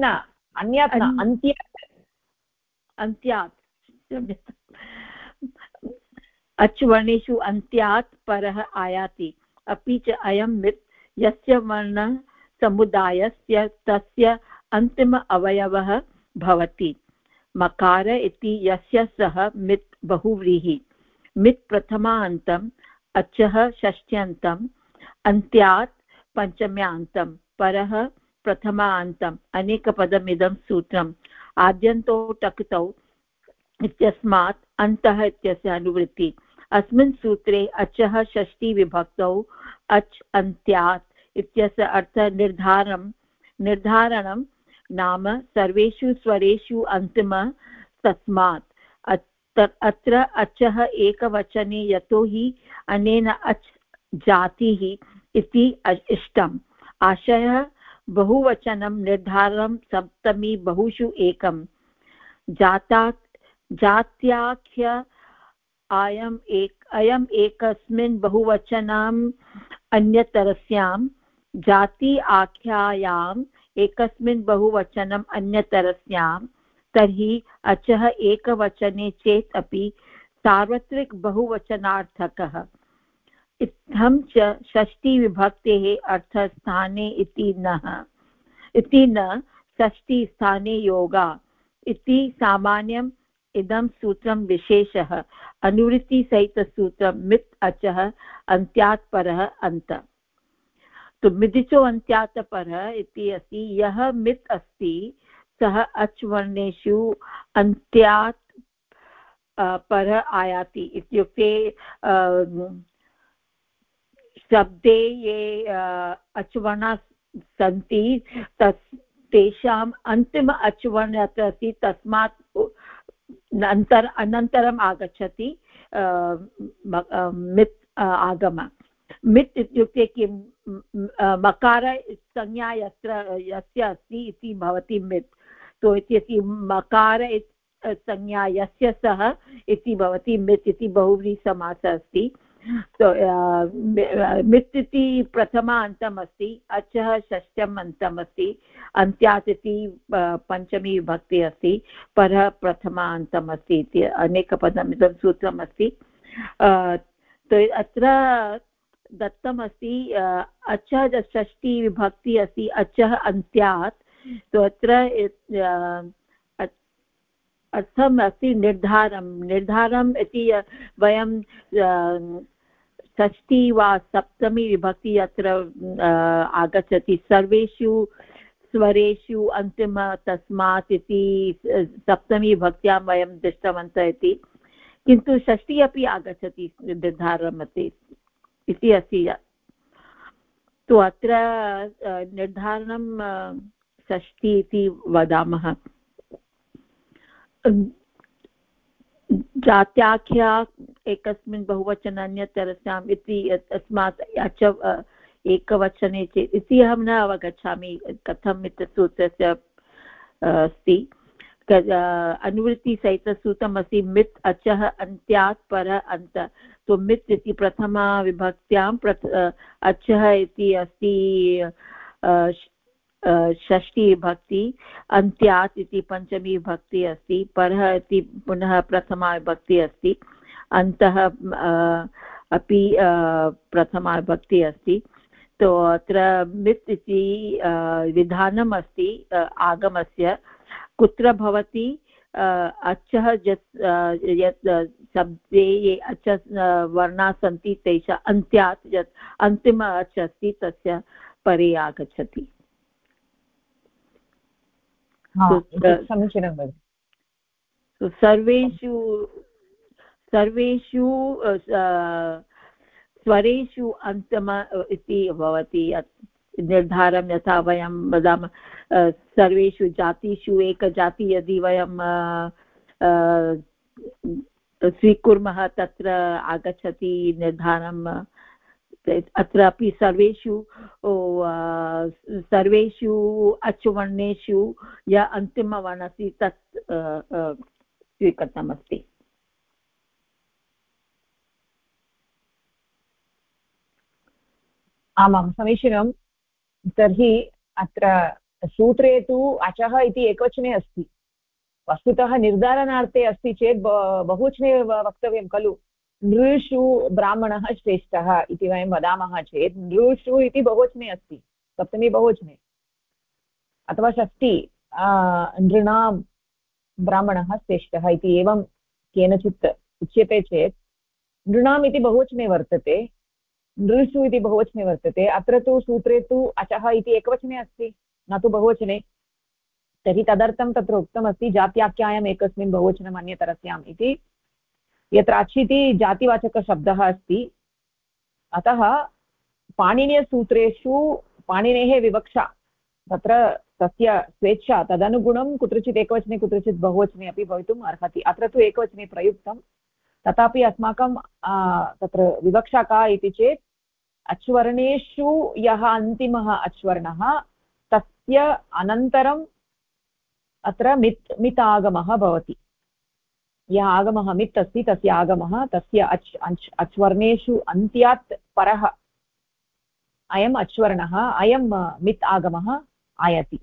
[SPEAKER 8] अच् वर्णेषु अन्त्यात् परः आयाति, अपि च अयं मित् यस्य वर्णसमुदायस्य तस्य अन्तिम अवयवः भवति। मकार इति यस्य सः मित् बहुव्रीहि, मित् प्रथमान्तम् अचः षष्ट्यन्तम् अन्त्यात् पञ्चम्यान्तं परः प्रथमान्तम् अनेकपदमिदं सूत्रम् आद्यन्तौ टक्तौ इत्यस्मात् अन्तः इत्यस्य अनुवृत्ति। अस्मिन् सूत्रे अचः षष्टि विभक्तौ अच् अन्त्यात् इत्यस्य अर्थः निर्धारणं नाम सर्वेषु स्वरेषु अन्तिमः तस्मात्। अत्र अचः एकवचने यतोहि अनेन अच् जातिः इति इष्टम्। आशयः बहुवचनं निर्धारणं सप्तमी बहुषु एकम्। जात्याख्य अयम् एकस्मिन् बहुवचनाम् अन्यतरस्यां, जाति आख्यायाम् एकस्मिन् बहुवचनम् अन्यतरस्यां, तर्हि अचः एकवचने चेत् अपि सार्वत्रिक बहुवचनार्थकः। इत्थं च षष्टिविभक्तेः अर्थः स्थाने इति न षष्टिस्थाने योगा इति सामान्यम् इदं सूत्रं विशेषः अनुवृत्तिसहितसूत्रं मित् अचः अन्त्यात् परः अन्त। तो मिदिचो अन्त्यात् परः इति अस्ति, यः मित् अस्ति सः अच् वर्णेषु अन्त्यात् परः आयाति। इत्युक्ते शब्दे ये अच्वर्णाः सन्ति तेषाम् अन्तिम अच्वर्ण अत्र अस्ति, तस्मात् अनन्तरम् आगच्छति मित् आगम। मित् इत्युक्ते किं, मकार संज्ञा यस्य अस्ति इति भवति मित्। तो इत्यस्ति मकार संज्ञा यस्य सः इति भवति मित् इति बहुव्रीहि समासः अस्ति। तो मित् इति प्रथमान्तम् अस्ति, अचः षष्ठ्यम् अन्तम् अस्ति, अन्त्यात् इति पञ्चमी विभक्ति अस्ति, परः प्रथमान्तम् अस्ति इति अनेकपदम् इदं सूत्रम् अस्ति। तो अत्र दत्तम् अस्ति अचः षष्ठी विभक्ति अस्ति, अचः अन्त्यात्। तो अत्र अर्थम् अस्ति निर्धारम् इति वयं षष्ठी वा सप्तमी विभक्ति अत्र आगच्छति। सर्वेषु स्वरेषु अन्तिम तस्मात् इति सप्तमी विभक्त्यां वयं दृष्टवन्तः इति, किन्तु षष्ठी अपि आगच्छति निर्धारम् इति अस्ति। तु अत्र निर्धारणं षष्ठी इति वदामः। जात्याख्या एकस्मिन् बहुवचन अन्यतरस्याम् इति अस्मात् अच एकवचने चेत् इति अहं न अवगच्छामि कथम् इति सूत्रस्य अस्ति। अनुवृत्तिसहितसूत्रम् अस्ति मित् अचः अन्त्यात् परः अन्त। तो मित् इति प्रथमा विभक्त्यां अचः इति अस्ति षष्ठी विभक्ति, अन्त्यात् इति पञ्चमी विभक्ति अस्ति, परः इति पुनः प्रथमा विभक्ति अस्ति, अन्तः अपि प्रथमा विभक्ति अस्ति। तो अत्र मित् इति विधानम् अस्ति आगमस्य, कुत्र भवति अचः यत् शब्दे ये अच वर्णाः सन्ति तेषा अन्त्यात् यत् अन्तिम अच् अस्ति तस्य परे आगच्छति।
[SPEAKER 1] समीचीनं भगिनि।
[SPEAKER 8] सर्वेषु स्वरेषु अन्तिम इति भवति निर्धारं यथा वयं वदामः सर्वेषु जातिषु एकजाति यदि वयं स्वीकुर्मः तत्र आगच्छति निर्धारम्। अत्रापि सर्वेषु अचुवर्णेषु य अन्तिमवर्णः अस्ति तत् स्वीकृतमस्ति।
[SPEAKER 1] आमां समीचीनं। तर्हि अत्र सूत्रे तु अचः इति एकवचने अस्ति। वस्तुतः निर्धारणार्थे अस्ति चेत् बहुवचने वक्तव्यं खलु। नृषु ब्राह्मणः श्रेष्ठः इति वयं वदामः चेत् नृषु इति बहुवचने अस्ति, सप्तमी बहुवचने। अथवा षष्ठी नृणां ब्राह्मणः श्रेष्ठः इति एवं केनचित् उच्यते चेत् नृणाम् इति बहुवचने वर्तते, नृषु इति बहुवचने वर्तते। अत्र तु सूत्रे तु अचः इति एकवचने अस्ति, न तु बहुवचने। तर्हि तदर्थं तत्र उक्तमस्ति जात्याख्यायाम् एकस्मिन् बहुवचनम् अन्यतरस्याम् इति। यत्र अच् इति जातिवाचकशब्दः अस्ति, अतः पाणिनीयसूत्रेषु पाणिनेः विवक्षा तत्र तस्य स्वेच्छा तदनुगुणं कुत्रचित् एकवचने कुत्रचित् बहुवचने अपि भवितुम् अर्हति। अत्र तु एकवचने प्रयुक्तं, तथापि अस्माकं तत्र विवक्षा का इति चेत् अच्वर्णेषु यः अन्तिमः अच्वर्णः तस्य अनन्तरम् अत्र मित् आगमः भवति। यः आगमः मित् अस्ति तस्य आगमः तस्य अच्वर्णेषु अन्त्यात् परः अयम् अच्वर्णः अयं मित् आगमः आयाति।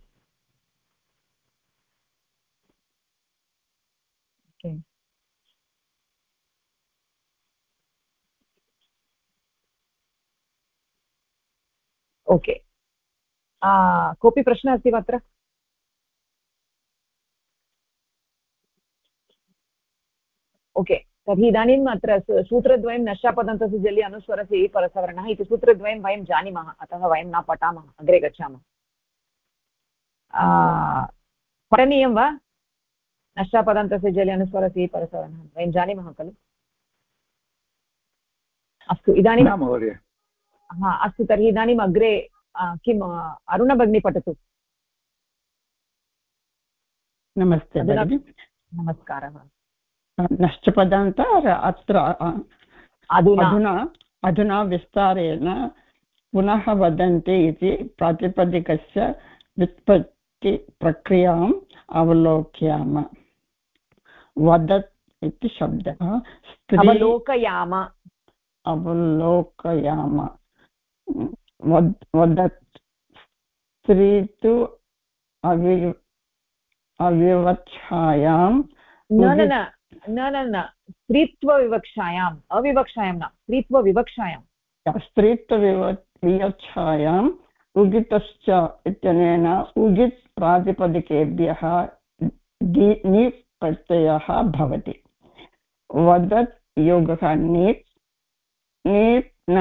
[SPEAKER 1] ओके, कोऽपि प्रश्नः अस्ति वा अत्र? ओके, तर्हि इदानीम् अत्र सूत्रद्वयं नश्यापदन्तस्य जलि अनुस्वरस्य परसवर्णः इति सूत्रद्वयं वयं जानीमः, अतः वयं न पठामः, अग्रे गच्छामः। पठनीयं वा? नश्यापदन्तस्य जलि अनुस्वरस्य परसवर्णः वयं जानीमः खलु। अस्तु, इदानीं अस्तु, तर्हि इदानीम् अग्रे किम् अरुण भगिनी पठतु।
[SPEAKER 9] नमस्ते।
[SPEAKER 1] नमस्कारः।
[SPEAKER 9] नश्चपदान्त अत्र अधुना विस्तारेण पुनः वदन्ति इति प्रातिपदिकस्य व्युत्पत्तिप्रक्रियाम् अवलोकयाम। वदत् इति शब्दः अवलोकयाम। वदत् स्त्री तु अविवक्षायां
[SPEAKER 1] न स्त्रीत्वविवक्षायाम्, अविवक्षायां न,
[SPEAKER 9] स्त्रीत्वविवक्षायाम् उगितश्च इत्यनेन उगित् प्रातिपदिकेभ्यः नीप् प्रत्ययः भवति। वदत् योगः नीप् न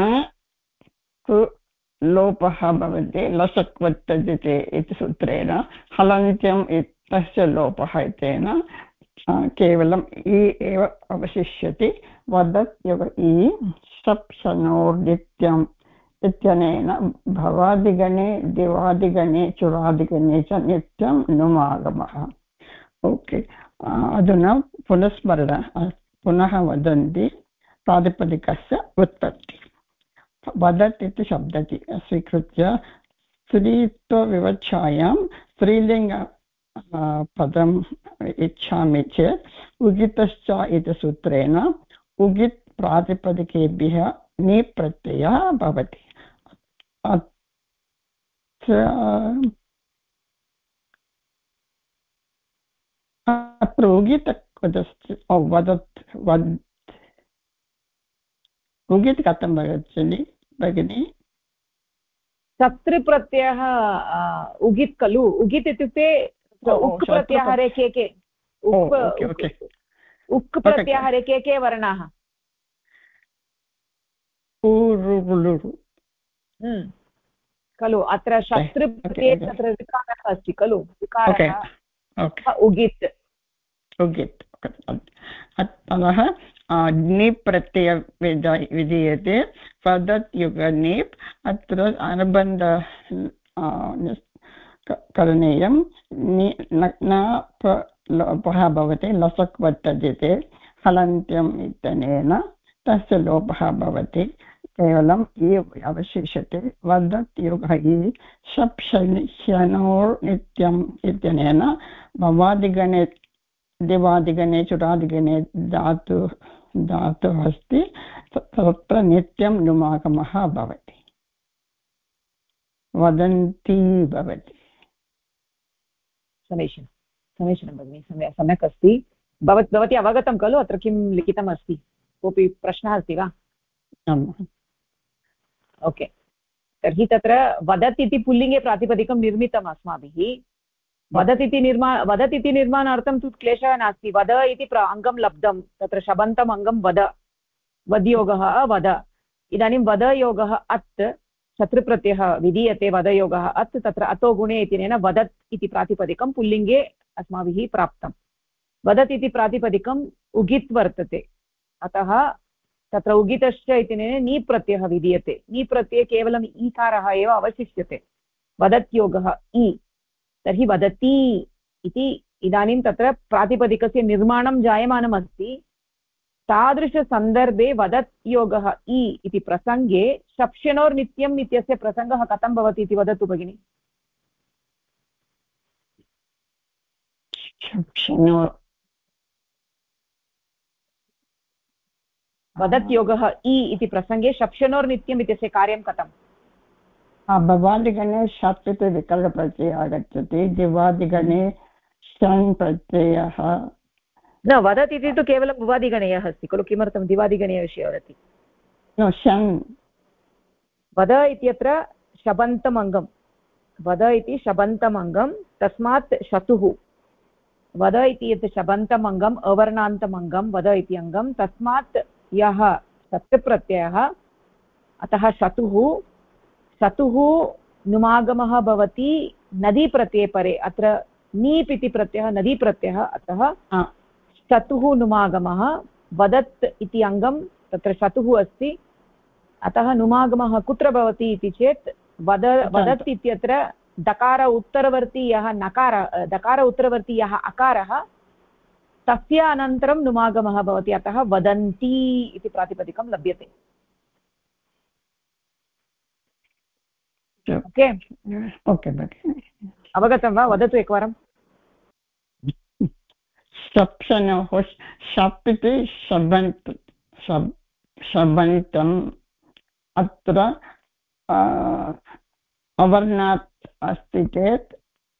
[SPEAKER 9] लोपः भवति लसक्वत्तदिते इति सूत्रेण। हलन्त्यम् इत्यस्य लोपः इत्येन केवलम् इ एव अवशिष्यति। वदत् योग इ शप्शनोर्नित्यम् इत्यनेन भवादिगणे दिवादिगणे चुरादिगणे च नित्यं नुमागमः। ओके, अधुना पुनः वदन्ति प्रातिपदिकस्य उत्पत्ति। वदत् इति शब्दति स्वीकृत्य स्त्रीत्वविवक्षायां स्त्रीलिङ्ग पदम् इच्छामि चेत् उगितश्च इति सूत्रेण उगित् प्रातिपदिकेभ्यः नीप् प्रत्ययः भवति। अत्र उगित् उगित् कथं भवति भगिनि?
[SPEAKER 1] शत्रुप्रत्ययः उगित् खलु। उगित् इत्युक्ते उक् प्रत्याहारे के उक् प्रत्याहारे के वर्णाः खलु अत्र शत्रुप्रत्यये तत्र विकारः अस्ति खलु विकारः उगित्
[SPEAKER 9] अतः नीप्रत्यय विधीयते वदत् युगनीप् अत्र अनुबन्ध करणीयं लोपः भवति लसक् वर्तते हलन्त्यम् इत्यनेन तस्य लोपः भवति केवलम् इ अवशिष्यते वदत् युगः इ शप् शनोर् नित्यम् इत्यनेन भवादिगणे दिवादिगणे चुरादिगणे धातुः अस्ति तत्र नित्यं नुमागमः भवति वदन्ती भवति
[SPEAKER 1] समीचीनं भगिनि सम्यक् अस्ति भवती अवगतं खलु अत्र किं लिखितम् अस्ति कोऽपि प्रश्नः अस्ति वा ओके तर्हि तत्र वदत् इति पुल्लिङ्गे प्रातिपदिकं निर्मितम् अस्माभिः वदत् इति निर्माणार्थं तु क्लेशः नास्ति वद इति अङ्गं लब्धं तत्र शबन्तम् अङ्गं वद्योगः वद इदानीं वदयोगः अत् शत्रुप्रत्ययः विधीयते वदयोगः अत् तत्र अतो गुणे इत्यनेन वदत् इति प्रातिपदिकं पुल्लिङ्गे अस्माभिः प्राप्तं वदत् इति प्रातिपदिकम् उगित् वर्तते अतः तत्र उगितश्च इत्यनेन नी प्रत्ययः विधीयते नी प्रत्यये केवलम् ईकारः एव अवशिष्यते वदत्योगः इ तर्हि वदति इति इदानीं तत्र प्रातिपदिकस्य निर्माणं जायमानम् अस्ति तादृशसन्दर्भे वदत्योगः इ इति प्रसङ्गे शप्शनोर्नित्यम् इत्यस्य प्रसङ्गः कथं भवति इति वदतु भगिनि वदत्योगः इ इति प्रसङ्गे शप्शनोर्नित्यम् इत्यस्य कार्यं कथम्
[SPEAKER 9] भवादिगणे शप् इति विकल्पप्रत्ययः आगच्छति दिवादिगणे शन् प्रत्ययः
[SPEAKER 1] न वदत् इति तु केवलं भुवादिगणीयः अस्ति खलु किमर्थं दिवादिगणीयविषये वदति
[SPEAKER 9] शन्
[SPEAKER 1] वद इत्यत्र शबन्तमङ्गं वद इति शबन्तमङ्गं तस्मात् शतुः वद इति यत् शबन्तमङ्गम् अवर्णान्तमङ्गं वद इति अङ्गं तस्मात् यः शत्रुप्रत्ययः अतः शतुः नुमागमः भवति नदीप्रत्यये परे अत्र नीप् इति प्रत्ययः नदीप्रत्ययः अतः शतुः नुमागमः वदत् इति अङ्गं तत्र शतुः अस्ति अतः नुमागमः कुत्र भवति इति चेत् वदत् इत्यत्र दकार उत्तरवर्ती यः अकारः तस्य अनन्तरं नुमागमः भवति अतः वदन्ति इति प्रातिपदिकं लभ्यते
[SPEAKER 9] ओके
[SPEAKER 1] अवगतं वा वदतु एकवारं
[SPEAKER 9] शप्शनोः शप् इति शबन्तम् अत्र अवर्णात् अस्ति चेत्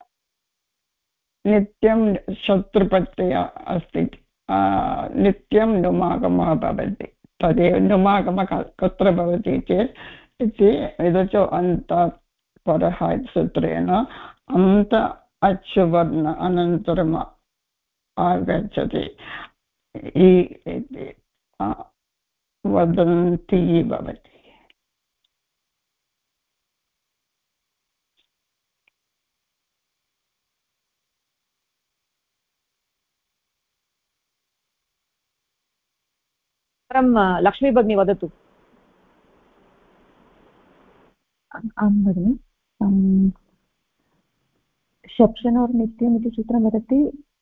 [SPEAKER 9] नित्यं शत्रुप्रत्ययः अस्ति नित्यं नुमागमः भवति तदेव नुमागमः कुत्र भवति चेत् इति एतच्च अन्तात् परः सूत्रेण अन्त अचुवर्ण अनन्तरम् आगच्छति इति वदन्ति भवति
[SPEAKER 1] लक्ष्मी भगिनी वदतु
[SPEAKER 4] आं भगिनि शप्शनोर्नित्यम् इति सूत्रं वदति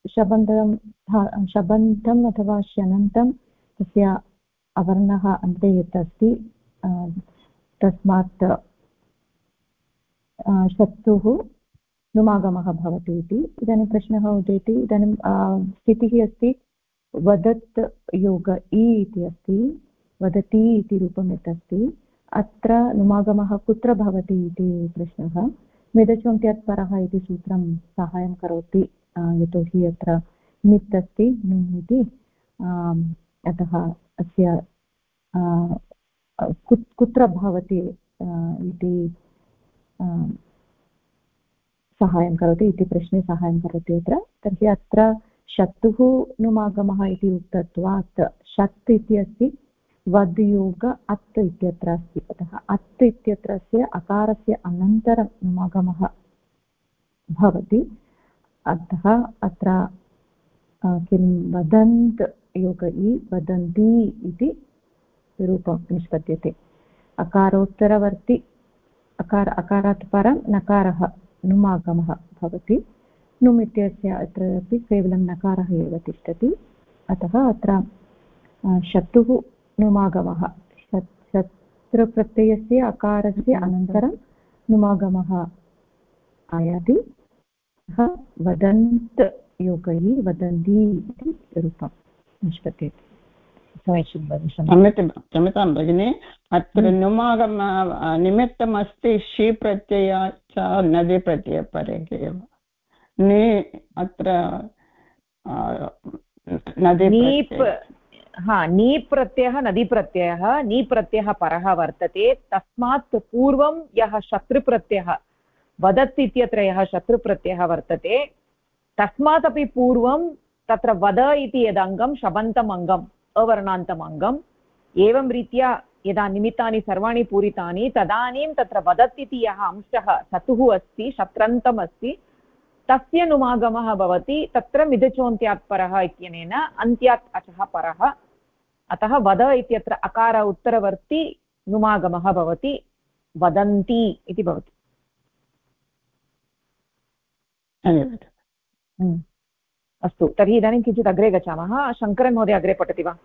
[SPEAKER 4] शबन्तम् अथवा शनन्तं तस्य अवर्णः अन्ते यत् अस्ति तस्मात् शत्रुः नुमागमः भवति इति इदानीं प्रश्नः उदेति इदानीं स्थितिः अस्ति वदत् योग इ इति अस्ति वदति इति रूपं यत् अस्ति अत्र नुमागमः कुत्र भवति इति प्रश्नः मेदच्वन्त्यात् परः इति सूत्रं साहाय्यं करोति यतोहि अत्र नित् अस्ति नुम् इति अतः अस्य कुत्र भवति इति साहाय्यं करोति इति प्रश्ने साहाय्यं करोति अत्र। तर्हि अत्र शत्रुः नुमागमः इति उक्तत्वात् शत् इति अस्ति, वद्योग अत् इत्यत्र अस्ति, अतः अत् इत्यत्रस्य अकारस्य अनन्तरं नुमागमः भवति। अतः अत्र किं वदन्त् योग इ वदन्ति इति रूपं निष्पद्यते। अकारोत्तरवर्ति अकारात् परं नकारः नुमागमः भवति। नुम् इत्यस्य अत्र अपि केवलं नकारः एव तिष्ठति, अतः अत्र शत्रुः नुमागमः, शत्रुप्रत्ययस्य अकारस्य अनन्तरं नुमागमः आयाति। वदन्त् योगैः वदन्ति इति रूपं निष्पद्यते।
[SPEAKER 9] क्षम्यतां भगिनि, अत्र नुमागम निमित्तमस्ति शी प्रत्यय च नदी प्रत्यय परे एव। अत्र
[SPEAKER 1] नी प्रत्ययः नदी प्रत्ययः, नी प्रत्ययः परः वर्तते। तस्मात् पूर्वं यः शत्रुप्रत्ययः वदत् इत्यत्र यः शत्रुप्रत्ययः वर्तते, तस्मात् अपि पूर्वं तत्र वद इति यदङ्गं शबन्तम् अङ्गम्, अवर्णान्तम् अङ्गम्। एवं रीत्या यदा निमित्तानि सर्वाणि पूरितानि तदानीं तत्र वदत् इति यः अंशः शतुः अस्ति, शत्रन्तम् अस्ति, तस्य नुमागमः भवति। तत्र मिदचोन्त्यात् परः इत्यनेन अन्त्यात् अचः परः, अतः वद इत्यत्र अकार उत्तरवर्ति नुमागमः भवति, वदन्ति इति भवति। अस्तु, तर्हि इदानीं किञ्चित् अग्रे गच्छामः। शङ्करन् महोदय अग्रे पठति वा?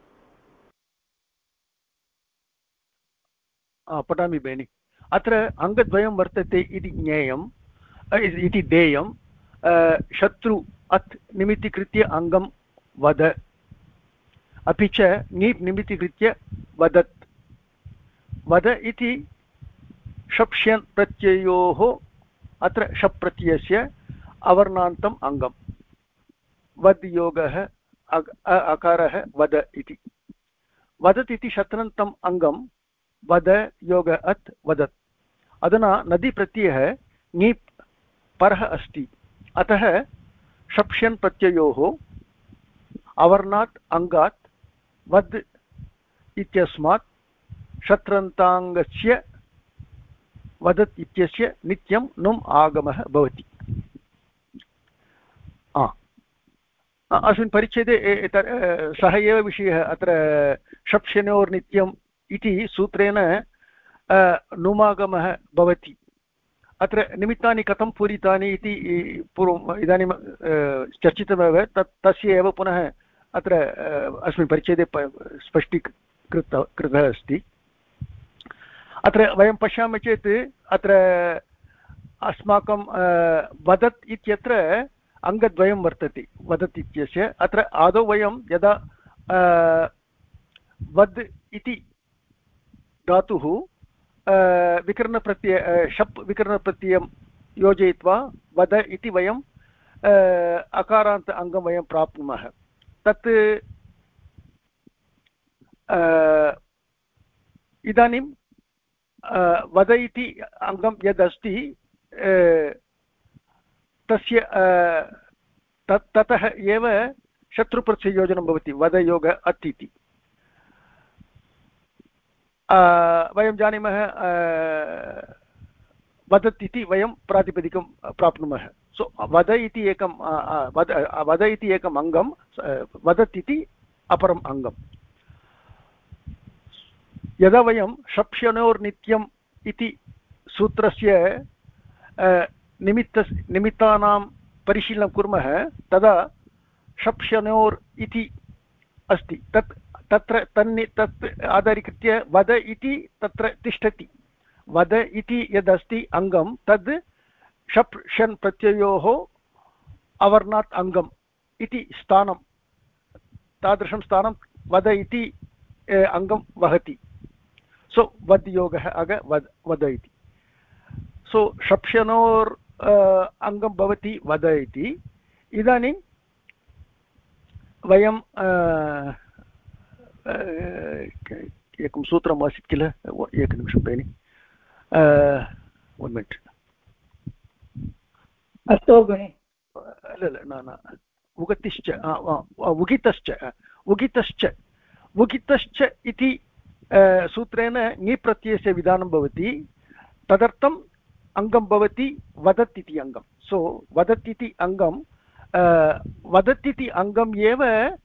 [SPEAKER 7] पठामि बेनि। अत्र अङ्गद्वयं वर्तते इति ज्ञेयम् इति देयं। शत्रु अत् निमित्तीकृत्य अङ्गं वद, अपि च नीप् निमित्तीकृत्य वदत्। वद इति शप्ष्यन् प्रत्ययोः अत्र शप् प्रत्ययस्य अवर्णान्तम् अङ्गं। वद् योगः अकारः वद इति। वदत् इति शत्रन्तम् अङ्गं, वद योग अत् वदत्। अधुना नदी प्रत्ययः ङीप् परः अस्ति, अतः शप्ष्यन् प्रत्ययोः अवर्णात् अङ्गात् वद् इत्यस्मात् शत्रन्ताङ्गस्य वदत् इत्यस्य नित्यं नुम् आगमः भवति। अस्मिन् परिच्छेदे सः एव विषयः। अत्र शप्ष्यनोर्नित्यम् इति सूत्रेण नुमागमः भवति। अत्र निमित्तानि कथं पूरितानि इति पूर्वम् इदानीं चर्चितमेव, तस्य एव पुनः अत्र अस्मिन् परिच्छेदे स्पष्टीकृतः अस्ति। अत्र वयं पश्यामः चेत् अत्र अस्माकं वदत् इत्यत्र अङ्गद्वयं वर्तते वदत् इत्यस्य। अत्र आदौ वयं यदा वद् इति धातुः विकरणप्रत्यय शप् विकरणप्रत्ययं योजयित्वा वद इति वयं अकारान्त अङ्गं वयं प्राप्नुमः। तत् इदानीं वद इति अङ्गं यदस्ति तस्य ततः एव शत्रुप्रत्ययोजनं भवति, वदयोग अत् इति। वयं जानीमः वदत् इति वयं प्रातिपदिकं प्राप्नुमः। सो वद इति एकं वद इति एकम् अङ्गं, वदत् इति अपरम् अङ्गं। यदा वयं शप्ष्यनोर्नित्यम् इति सूत्रस्य निमित्तानां परिशीलनं कुर्मः, तदा शप्ष्यनोर् इति अस्ति, तत्र तत् आधारीकृत्य वद इति तत्र तिष्ठति। वद इति यदस्ति अङ्गं तद् शप् षन् प्रत्ययोः अवर्णात् अङ्गम् इति स्थानं, तादृशं स्थानं वद इति अङ्गं वहति। सो वद् योगः अग वद इति। सो शप्ष्यनोर् अङ्गं भवति वद इति। इदानीं वयं एकं सूत्रम् आसीत् किल, एकनिमिषं भगिनि, 1 मिनिट्।
[SPEAKER 8] अस्तो गुणे
[SPEAKER 7] न उगतिश्च उगितश्च उगितश्च उगितश्च इति सूत्रेण ङि प्रत्ययस्य विधानं भवति तदर्थम् अङ्गं भवति वदत् इति अङ्गं सो वदत् इति अङ्गं वदत् इति अङ्गम् एव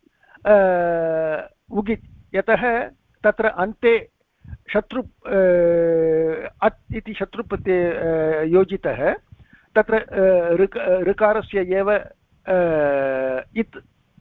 [SPEAKER 7] उगित् यतः तत्र अन्ते शत्रु अत् इति शत्रुप्रत्यये योजितः तत्र ऋकारस्य एव इत्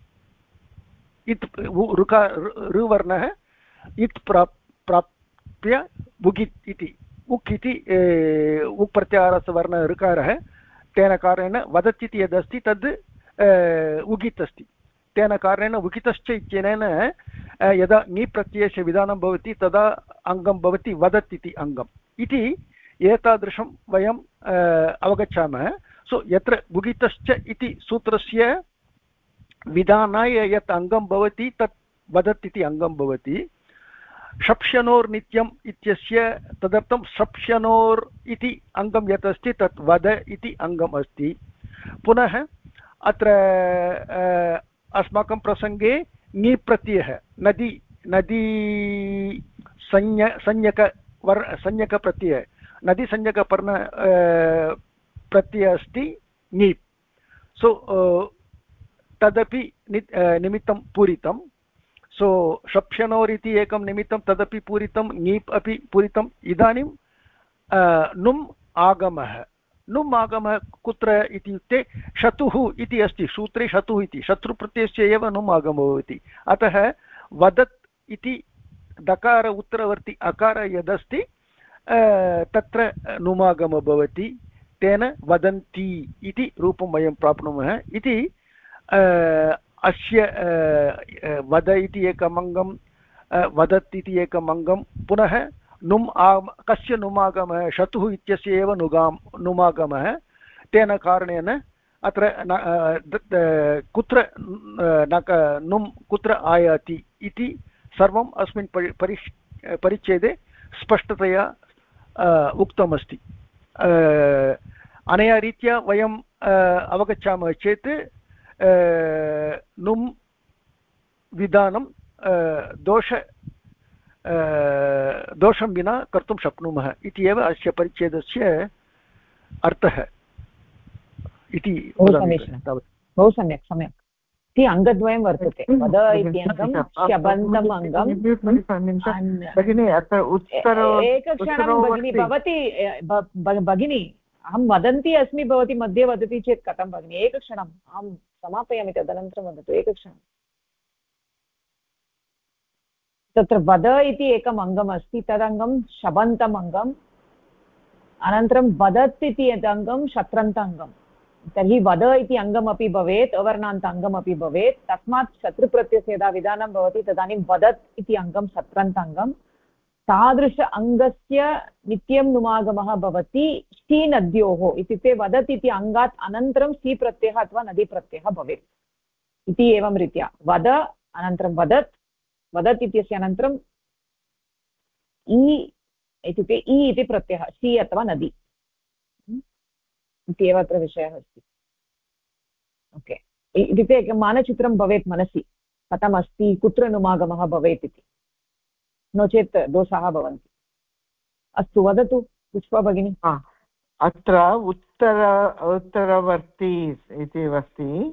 [SPEAKER 7] ऋवर्णः इत् प्राप्य उगित् इति उक् इति उक् प्रत्याहारस्य वर्ण ऋकारः तेन कारणेन वदत् इति यदस्ति तद् उगित् अस्ति तेन कारणेन उगितश्च इत्यनेन यदा ङि प्रत्ययस्य विधानं भवति तदा अङ्गं भवति वदत् इति अङ्गम् इति एतादृशं वयम् अवगच्छामः सो यत्र उगितश्च इति सूत्रस्य विधानाय यत् अङ्गं भवति तत् वदत् इति अङ्गं भवति शप्शनोर्नित्यम् इत्यस्य तदर्थं शप्शनोर् इति अङ्गं यत् अस्ति तत् वद इति अङ्गम् अस्ति पुनः अत्र अस्माकं प्रसङ्गे ङि प्रत्ययः नदी नदी संज्ञकप्रत्ययः नदी संज्ञकपर्ण प्रत्ययः अस्ति ङि सो तदपि निमित्तं पूरितं सो शप्शनोर् इति एकं निमित्तं तदपि पूरितं ङीप् अपि पूरितम् इदानीं नुम् आगमः नुम् आगमः कुत्र इत्युक्ते शतुः इति अस्ति सूत्रे शतुः इति शत्रुप्रत्ययस्य एव नुम् आगमो भवति अतः वदत् इति दकार उत्तरवर्ति अकार यदस्ति तत्र नुमागमो भवति तेन वदन्ति इति रूपं वयं प्राप्नुमः इति अस्य वद इति एकम् अङ्गं वदत् इति एकम् अङ्गं पुनः नुम् कस्य नुमागमः शतुः इत्यस्य एव नुमागमः तेन कारणेन अत्र कुत्र नुम् कुत्र आयाति इति सर्वम् अस्मिन् परिच्छेदे स्पष्टतया उक्तमस्ति अनया रीत्या वयम् अवगच्छामः चेत् नुम् विधानं दोषं विना कर्तुं शक्नुमः इति एव अस्य परिच्छेदस्य अर्थः इति
[SPEAKER 1] बहु सम्यक् सम्यक् इति अङ्गद्वयं वर्तते वद इति अङ्गं शबन्तम् अङ्गं
[SPEAKER 3] भगिनी अत्र
[SPEAKER 1] एकक्षणं भगिनी भवती भगिनी अहं वदन्ती अस्मि भवती मध्ये वदति चेत् कथं भगिनि एकक्षणम् अहं समापयामि तदनन्तरं वदतु एकक्षणं तत्र वद इति एकम् अङ्गम् अस्ति तदङ्गं शबन्तम् अङ्गम् अनन्तरं वदत् इति यद् अङ्गं शत्रन्त अङ्गं तर्हि वद इति अङ्गमपि भवेत् अवर्णान्त अङ्गमपि भवेत् तस्मात् शत्रुप्रत्ययस्य यदा विधानं भवति तदानीं वदत् इति अङ्गं शत्रन्त अङ्गं तादृश अङ्गस्य नित्यं नुमागमः भवति शी नद्योः इत्युक्ते वदत् इति अङ्गात् अनन्तरं सी प्रत्ययः अथवा नदी प्रत्ययः भवेत् इति एवं रीत्या वद अनन्तरं वदत् वदत् इत्यस्य अनन्तरं इ इत्युक्ते इ इति प्रत्ययः सी अथवा नदी इत्येव अत्र विषयः अस्ति ओके इत्युक्ते एकं मानचित्रं भवेत् मनसि कथमस्ति कुत्र नुमागमः भवेत् इति नो चेत् दोषाः भवन्ति अस्तु वदतु पुष्पा भगिनी
[SPEAKER 3] अत्र उत्तरवर्ती इति अस्ति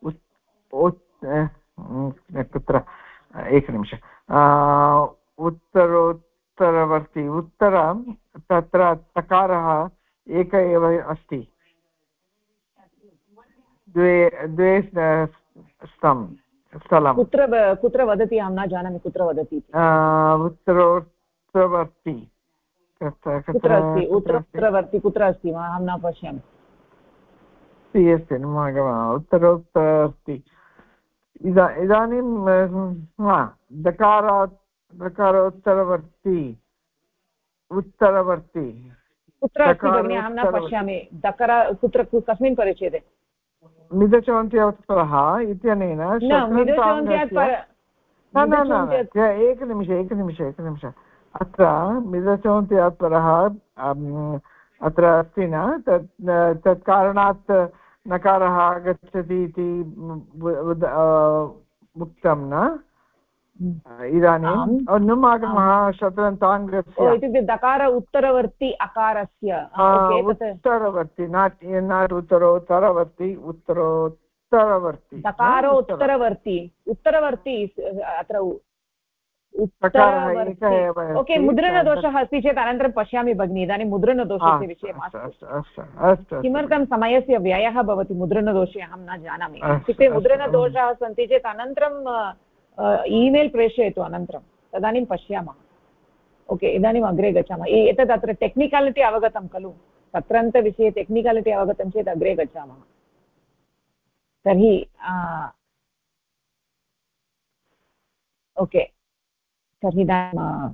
[SPEAKER 3] कुत्र एकनिमिष उत्तरोत्तरवर्ती उत्तरं तत्र तकारः एक एव अस्ति द्वे स्थलं
[SPEAKER 1] कुत्र वदति अहं न जानामि कुत्र वदति
[SPEAKER 3] उत्तरोत्तरवर्ती
[SPEAKER 1] कुत्र अस्ति उत्तरवर्ती कुत्र अस्ति अहं न पश्यामि
[SPEAKER 3] उत्तरोत्तरवर्ती इदानीं दकारोत्तरवर्ती उत्तरवर्ती
[SPEAKER 1] कुत्र अस्ति भगिनि अहं न पश्यामि दकार कुत्र कस्मिन् परिच्छेदे
[SPEAKER 3] मिदचोन्त्यात्परः इत्यनेन एकनिमिष अत्र मिदचोन्त्यात्परः अत्र अस्ति न तत् कारणात् नकारः आगच्छति इति उक्तं न इदानीं नुम् आगमः शत्रन्ताङ्गस्य
[SPEAKER 1] इत्युक्ते दकार उत्तरवर्ति अकारस्य
[SPEAKER 3] उत्तरवर्ति नाट् उत्तरोत्तरवर्ति उत्तरोत्तरवर्ति
[SPEAKER 1] दकार उत्तरवर्ति उत्तरवर्ति अत्र ओके मुद्रणदोषः अस्ति चेत् अनन्तरं पश्यामि भगिनि इदानीं मुद्रणदोषस्य विषये मास्तु किमर्थं समयस्य व्ययः भवति मुद्रणदोषे अहं न जानामि इत्युक्ते मुद्रणदोषाः सन्ति चेत् अनन्तरं ईमेल् प्रेषयतु अनन्तरं तदानीं पश्यामः ओके इदानीम् अग्रे गच्छामः एतत् अत्र टेक्निकालिटि अवगतं खलु तत्रन्तविषये टेक्निकालिटि अवगतं चेत् अग्रे गच्छामः तर्हि ओके तर्हि इदानीं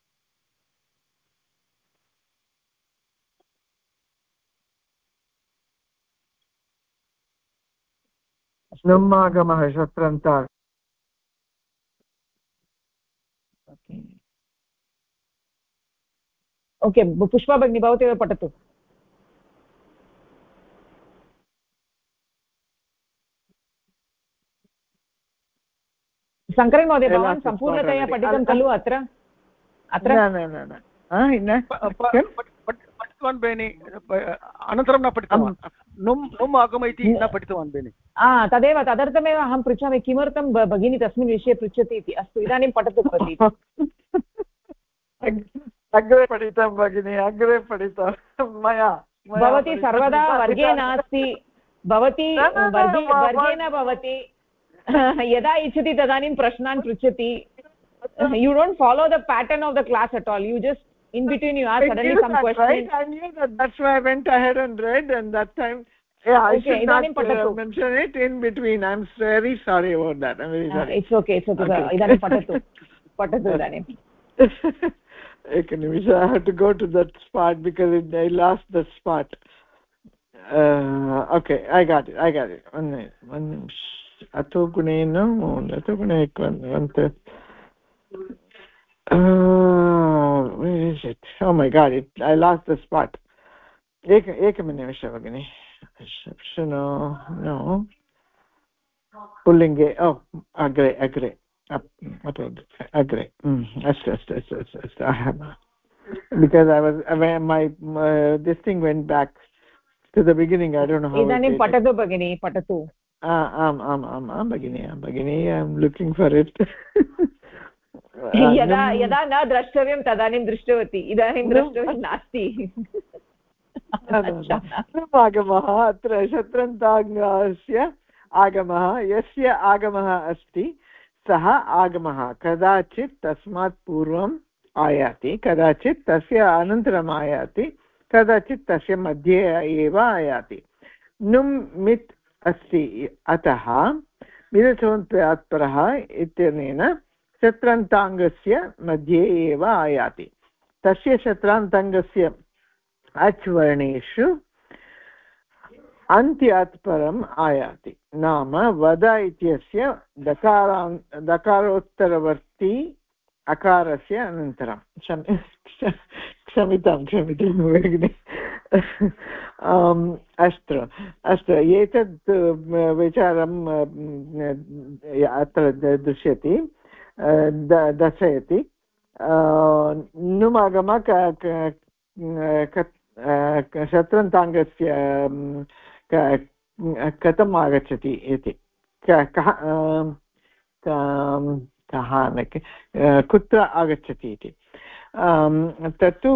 [SPEAKER 3] नुम् आगमः शत्रन्ता
[SPEAKER 1] ओके पुष्पा भगिनी भवती एव पठतु शङ्करन् महोदय भवान् सम्पूर्णतया पठितं खलु अत्र
[SPEAKER 7] पठितवान् बेनि अनन्तरं न पठितवान् नुम् आगम इति न पठितवान् बेनि
[SPEAKER 1] तदेव तदर्थमेव अहं पृच्छामि किमर्थं भगिनी तस्मिन् विषये पृच्छति इति अस्तु इदानीं पठतु प्रति
[SPEAKER 3] अग्रे पठितं भगिनि अग्रे पठितं मया
[SPEAKER 1] भवती सर्वदा वर्गे नास्ति भवती वर्गे न भवति यदा इच्छति तदानीं प्रश्नान् पृच्छति you don't follow the pattern of the class at all you just in between you ask suddenly some question
[SPEAKER 3] right? I knew that's why I went ahead and read and that time I should not mention it in between I'm very sorry about that I'm very sorry
[SPEAKER 1] it's okay idanim patatu idanim
[SPEAKER 3] ekanimisha I have to go to that spot because I lost the spot okay I got it one ato gunena where is it oh my god I lost the spot ekaminisha bagini no pullinge oh agre astu I have because I was my this thing went back to the beginning I don't know how
[SPEAKER 1] idanim patatu bagini patatu
[SPEAKER 3] am bagini I'm looking for it
[SPEAKER 1] यदा न द्रष्टव्यं तदानीं दृष्टवती इदानीं द्रष्टव्यं नास्ति
[SPEAKER 3] आगमः अत्र शत्रन्ताङ्गस्य आगमः यस्य आगमः अस्ति सः आगमः कदाचित् तस्मात् पूर्वम् आयाति कदाचित् तस्य अनन्तरम् आयाति कदाचित् तस्य मध्ये एव आयाति नुम् मित् अस्ति अतः मिलितोऽन्त्वात् परः इत्यनेन शत्रान्ताङ्गस्य मध्ये एव आयाति तस्य शत्रान्ताङ्गस्य अच् वर्णेषु अन्त्यात् परम् आयाति नाम वद इत्यस्य दकारोत्तरवर्ती अकारस्य अनन्तरं क्षमितं भगिनि अस्तु एतत् विचारं अत्र दृश्यते दर्शयति नुमागम शत्रन्ताङ्गस्य कथम् आगच्छति इति कुत्र आगच्छति इति तत्तु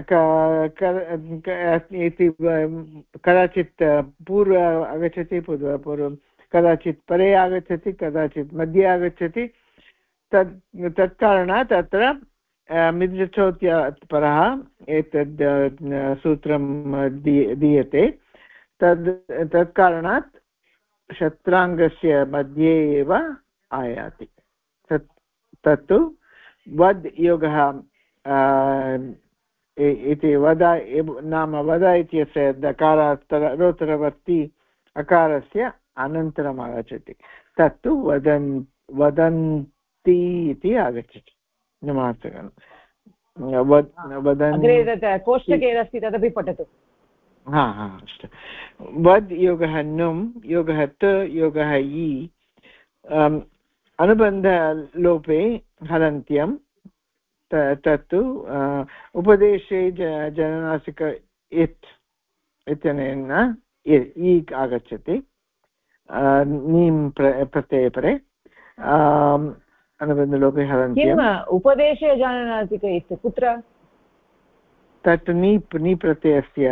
[SPEAKER 3] कदाचित् पूर्व आगच्छति पूर्वं कदाचित् परे आगच्छति कदाचित् मध्ये आगच्छति तत्कारणात् अत्र मिलितोऽन्त्यात् परः एतद् सूत्रं दीयते तत्कारणात् शत्राङ्गस्य मध्ये एव आयाति तत्तु वद् योगः इति वद नाम वद इत्यस्य दकारोत्तरवर्ती अकारस्य अनन्तरम् आगच्छति तत्तु वदन्ति इति आगच्छति
[SPEAKER 1] कोष्टके यदस्ति तदपि पठतु
[SPEAKER 3] अस्तु वद् योगः नुम् योगः त योगः इ अनुबन्धलोपे हलन्त्यं तत्तु उपदेशे जननासिक इत् इत्यनेन इ आगच्छति नीं प्रत्यये परे अनुबन्धलोपे हलन्त्यम्
[SPEAKER 1] उपदेशे जननासिक इत् कुत्र
[SPEAKER 3] तत् नी प्रत्ययस्य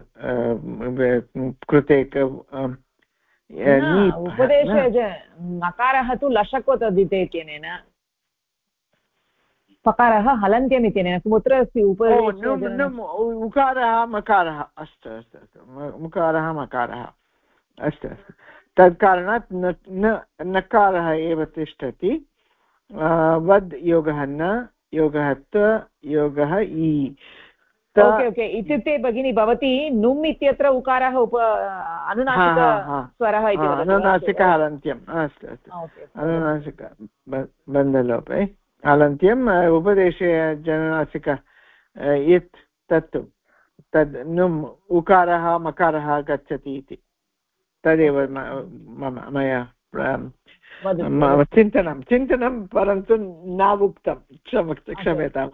[SPEAKER 3] कृते
[SPEAKER 1] उपदेशे नकारः तु लशको तद्धिते इत्यनेन पकारः हलन्त्यम् इत्यनेन कुत्र अस्ति
[SPEAKER 3] उकारः मकारः अस्तु अस्तु अस्तु मुकारः मकारः अस्तु अस्तु तत्कारणात् नकारः एव तिष्ठति वद् योगः न योगः त योगः इ
[SPEAKER 1] ओके इत्युक्ते भगिनी भवती नुम् इत्यत्र उकारः अनुनासिकस्वरः इति
[SPEAKER 3] अनुनासिकः हलन्त्यम् अस्तु अस्तु अनुनासिक बन्धलोपे हलन्त्यम् उपदेशे जननासिक यत् तत्तु तद् नुम् उकारः मकारः गच्छति इति तदेव मया चिन्तनं परन्तु न उक्तं क्षम्यताम्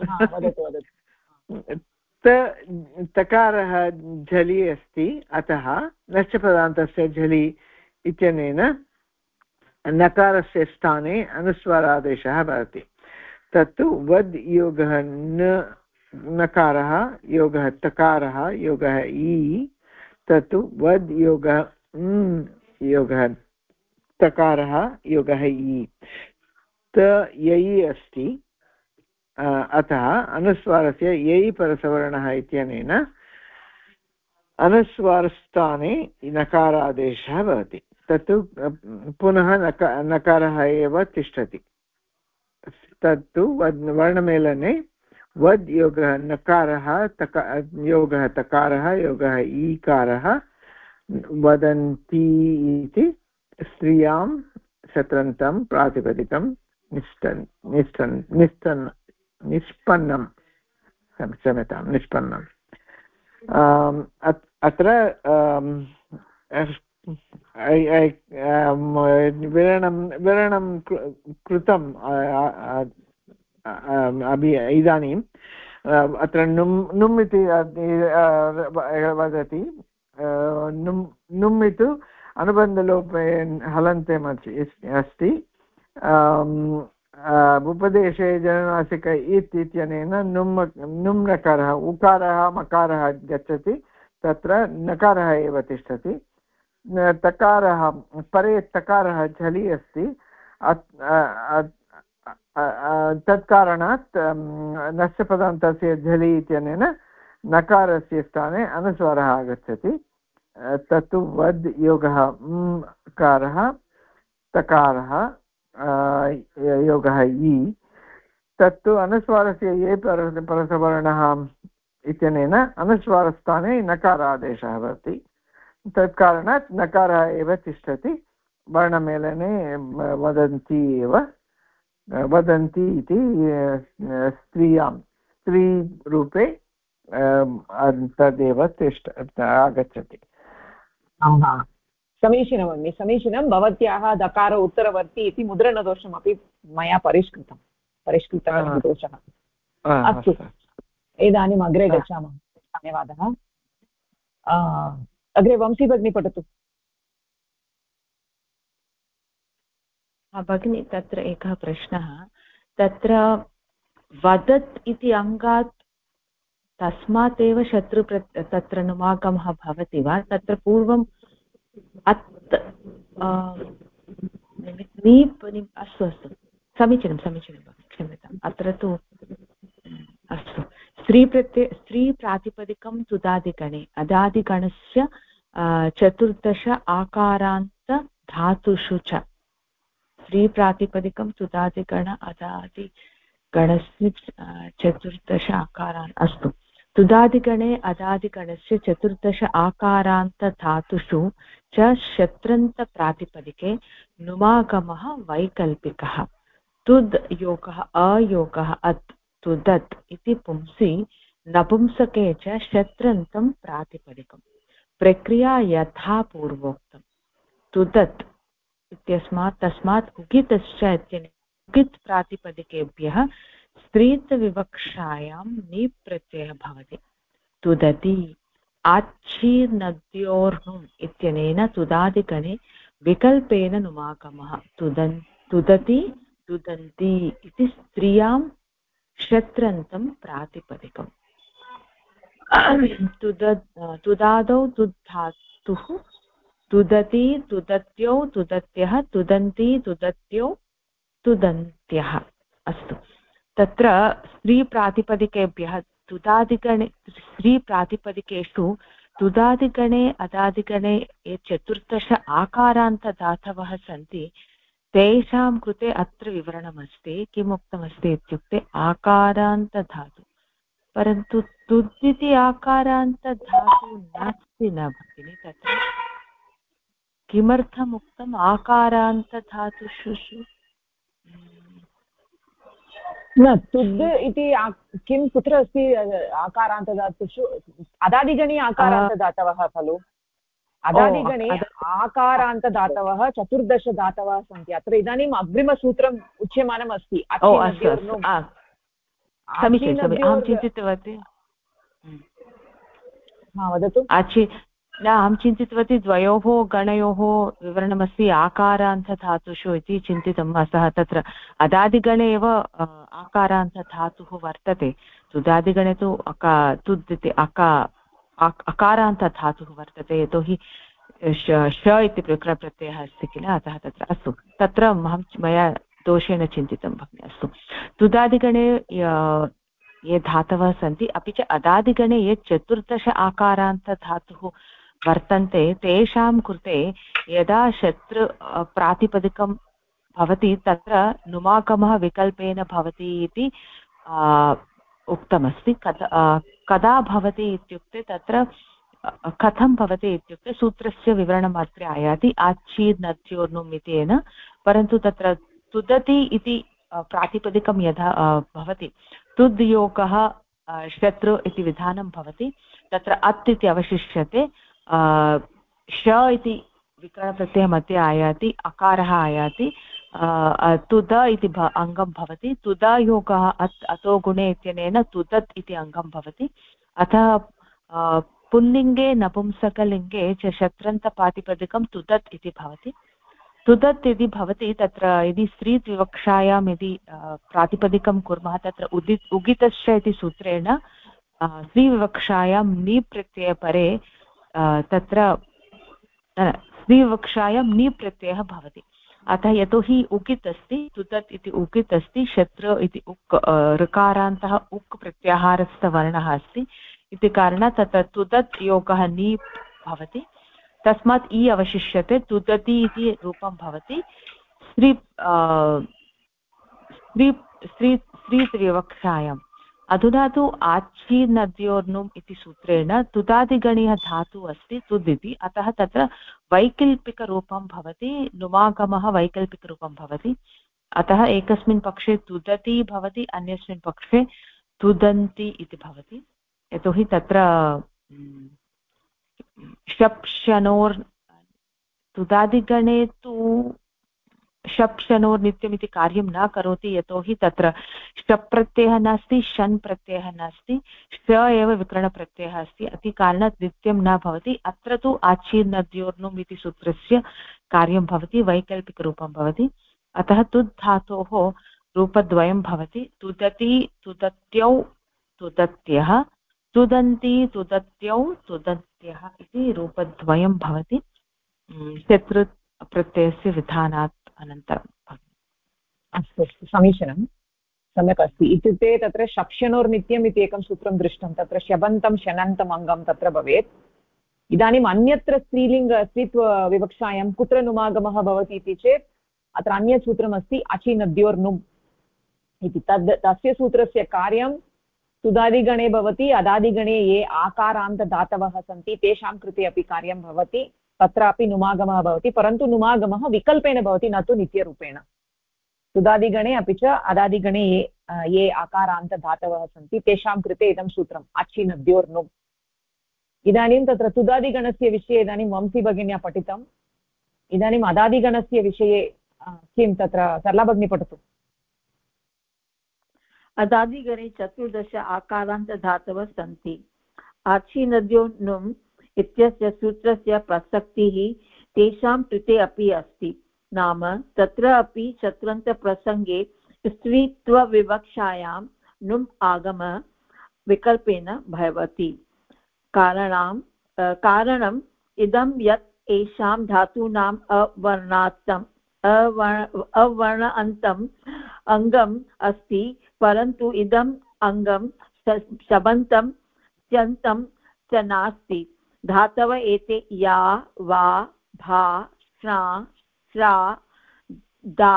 [SPEAKER 3] तकारः झलि अस्ति अतः नश्चपदान्तस्य झलि इत्यनेन नकारस्य स्थाने अनुस्वारादेशः भवति तत्तु वद् योगः नकारः योगः तकारः योगः इ तत्तु वद् योगः योगः तकारः योगः इ त ययि अस्ति अतः अनुस्वारस्य ययि परसवर्णः इत्यनेन अनुस्वारस्थाने नकारादेशः भवति तत्तु पुनः नकारः एव तिष्ठति तत्तु वर्णमेलने वद् योगः नकारः योगः तकारः योगः ईकारः वदन्ति इति स्त्रियां शत्रन्तं प्रातिपदिकं निष्पन्नं क्षम्यतां निष्पन्नम् अत्र विवरणं कृतम् इदानीम् अत्र नुम् इति वदति नुम् इति अनुबन्धलोपे हलन्त्यम् अस्ति उपदेशे जननासिक इत् इत्यनेन नुम् नकारः उकारः मकारः गच्छति तत्र नकारः एव तिष्ठति तकारः परे तकारः झलि अस्ति तत्कारणात् नश्चपदान्तस्य झलि इत्यनेन नकारस्य स्थाने अनुस्वारः आगच्छति तत्तु वद् योगः कारः तकारः योगः इ तत्तु अनुस्वारस्य ये परसवर्णः इत्यनेन अनुस्वारस्थाने नकारादेशः भवति तत्कारणात् नकारः एव तिष्ठति वर्णमेलने वदन्ति एव वदन्ति इति स्त्रीरूपे तदेव आगच्छति
[SPEAKER 1] समीचीनं समीचीनं भवत्याः दकार उत्तरवर्ती इति मुद्रणदोषमपि मया परिष्कृतः दोषः अस्तु इदानीम् अग्रे गच्छामः धन्यवादः अग्रे वंशी भगिनी पठतु
[SPEAKER 5] भगिनी तत्र एकः प्रश्नः तत्र वदत् इति अङ्गात् तस्मात् एव तत्र नुमागमः भवति वा तत्र पूर्वम् अस्तु अस्तु समीचीनं क्षम्यताम् अत्र तु अस्तु स्त्रीप्रातिपदिकं तुदादिगणे अदादिगणस्य चतुर्दश आकारान्त धातुषु च स्त्रीप्रातिपदिकं तुदादिगण अदादिगणस्य चतुर्दश आकारान् अस्तु तुदादिगणे अदादिगणस्य चतुर्दश आकारान्तधातुषु च शत्रन्तप्रातिपदिके नुमागमः वैकल्पिकः तुद् योगः अयोगः अत् तुदत् इति पुंसि नपुंसके च शत्रन्तं प्रातिपदिकम् प्रक्रिया यथा पूर्वोक्तम् तुदत् इत्यस्मात् तस्मात् उकितश्च इत्यनेन उकित् प्रातिपदिकेभ्यः स्त्रीत्वविवक्षायां नीप् प्रत्ययः भवति तुदति आच्छीर्नद्योर्नुम् इत्यनेन तुदादिगणे विकल्पेन नुमागमः तुदति तुदन्ति इति स्त्रियां षत्रन्तं प्रातिपदिकम् तुदादौ तुद्धातुः तुदति तुदत्यौ तुदत्यः तुदन्ति तुदत्यौ तुदन्त्यः अस्तु तत्र स्त्रीप्रातिपदिकेभ्यः तुदादिगणे स्त्रीप्रातिपदिकेषु तुदादिगणे अदादिगणे ये चतुर्दश आकारान्तदातवः सन्ति तेषां कृते अत्र विवरणमस्ति किम् उक्तमस्ति इत्युक्ते आकारान्तधातु परन्तु तुद् इति आकारान्तधातु नास्ति न भगिनि तत्र किमर्थम् उक्तम् आकारान्तधातुषु
[SPEAKER 1] न तुद् इति किं कुत्र अस्ति आकारान्तदातुषु अदादिगणे आकारान्तदातवः खलु अदादिगणे आकारान्तदातवः चतुर्दश दातवः सन्ति अत्र इदानीम् अग्रिमसूत्रम् उच्यमानम् अस्ति
[SPEAKER 5] समीचीनम् अहं चिन्तितवती
[SPEAKER 1] वदतु
[SPEAKER 5] न अहं चिन्तितवती द्वयोः गणयोः विवरणमस्ति आकारान्तधातुषु इति चिन्तितम् सः तत्र अदादिगणे एव आकारान्तधातुः वर्तते तुदादिगणे तु तुद् इति अकारान्तधातुः वर्तते यतोहि श इति विकरणप्रत्ययः अस्ति किल अतः तत्र अस्तु तत्र मया दोषेण चिन्तितं भगिनि अस्तु तुदादिगणे ये धातवः सन्ति अपि च अदादिगणे ये चतुर्दश आकारान्तधातुः वर्तन्ते तेषां कृते यदा शत्रु प्रातिपदिकं भवति तत्र नुमागमः विकल्पेन भवति इति उक्तमस्ति कदा भवति इत्युक्ते तत्र कथं भवति इत्युक्ते सूत्रस्य विवरणम् अत्र आयाति आच्छीर्नद्योर्नुम् इत्येन परन्तु तत्र तुदति इति प्रातिपदिकं यदा भवति तुद् योगः शत्रु इति विधानं भवति तत्र अत् इति अवशिष्यते श इति विकरणप्रत्ययः मध्ये आयाति अकारः आयाति तुद इति अङ्गं भवति तुदायोगः अतो गुणे इत्यनेन तुदत् इति अङ्गं भवति अतः पुल्लिङ्गे नपुंसकलिङ्गे च शत्रन्तप्रातिपदिकं तुदत् इति भवति तुदत् यदि भवति तत्र यदि स्त्रीद्विवक्षायां यदि प्रातिपदिकं कुर्मः तत्र उगितश्च इति सूत्रेण स्त्रीविवक्षायां नी प्रत्ययपरे तत्र स्त्रीविवक्षायां नी प्रत्ययः भवति अतः यतोहि उकित् अस्ति तुदत् इति उकित् अस्ति शत्रु इति उक् ऋकारान्तः उक् प्रत्याहारस्थवर्णः अस्ति इति कारणात् तत्र तुदत् योगः नी भवति तस्मात् इ अवशिष्यते तुदति इति रूपं भवति स्त्रीविवक्षायाम् अधुना तु आच्छीर्नद्योर्नुम् इति सूत्रेण तुदादिगणीयः धातुः अस्ति तुद् इति अतः तत्र वैकल्पिकरूपं भवति नुमागमः वैकल्पिकरूपं भवति अतः एकस्मिन् पक्षे तुदति भवति अन्यस्मिन् पक्षे तुदन्ति इति भवति यतोहि तत्र शप् शनोर् तुदादिगणे तु शप् शनोर् नित्यमिति कार्यं न करोति यतोहि तत्र शप् प्रत्ययः नास्ति षन् प्रत्ययः नास्ति श एव विकरणप्रत्ययः अस्ति इति कारणात् नित्यं न भवति अत्र तु आच्छीर्नद्योर्नुम् इति सूत्रस्य कार्यं भवति वैकल्पिकरूपं भवति अतः तुद् धातोः रूपद्वयं भवति तुदति तुदत्यौ तुदत्यः तुदन्ति तुदत्यौ तुदन्त्यः इति रूपद्वयं भवति शत्रु प्रत्ययस्य विधानात् अनन्तरम्
[SPEAKER 1] अस्तु अस्तु समीचीनं सम्यक् अस्ति इत्युक्ते तत्र शप्शनोर्नित्यम् इति एकं सूत्रं दृष्टं तत्र शबन्तं शनन्तम् अङ्गं तत्र भवेत् इदानीम् अन्यत्र स्त्रीत्वविवक्षायां कुत्र नुमागमः भवति इति चेत् अत्र अन्यत् सूत्रमस्ति अचिनद्योर्नुम् इति तस्य सूत्रस्य कार्यं तुदादिगणे भवति अदादिगणे ये आकारान्तदातवः सन्ति तेषां कृते अपि कार्यं भवति तत्रापि नुमागमः भवति परन्तु नुमागमः विकल्पेन भवति न तु नित्यरूपेण तुदादिगणे अपि च अदादिगणे ये आकारान्तदातवः सन्ति तेषां कृते इदं सूत्रम् आच्छीनद्योर्नुम् इदानीं तत्र तुदादिगणस्य विषये इदानीं वंशी भगिन्या पठितम् इदानीम् अदादिगणस्य विषये किं तत्र सरला भगिनी पठतु।
[SPEAKER 8] अदादिगणे 14 आकारान्तधातवः सन्ति। आच्छिनद्यो नुम् इत्यस्य सूत्रस्य प्रसक्तिः तेषां कृते अपि अस्ति। नाम तत्र अपि चत्रन्तप्रसङ्गे स्त्रीत्वविवक्षायां नुम् आगम विकल्पेन भवति। कारणम् इदं यत् एषां धातूनाम् अवर्णान्तम् अङ्गम् अस्ति, परन्तु इदम् अङ्गं शबन्तं त्यन्तं च नास्ति। धातव एते या वा भा स्रा स्रा दा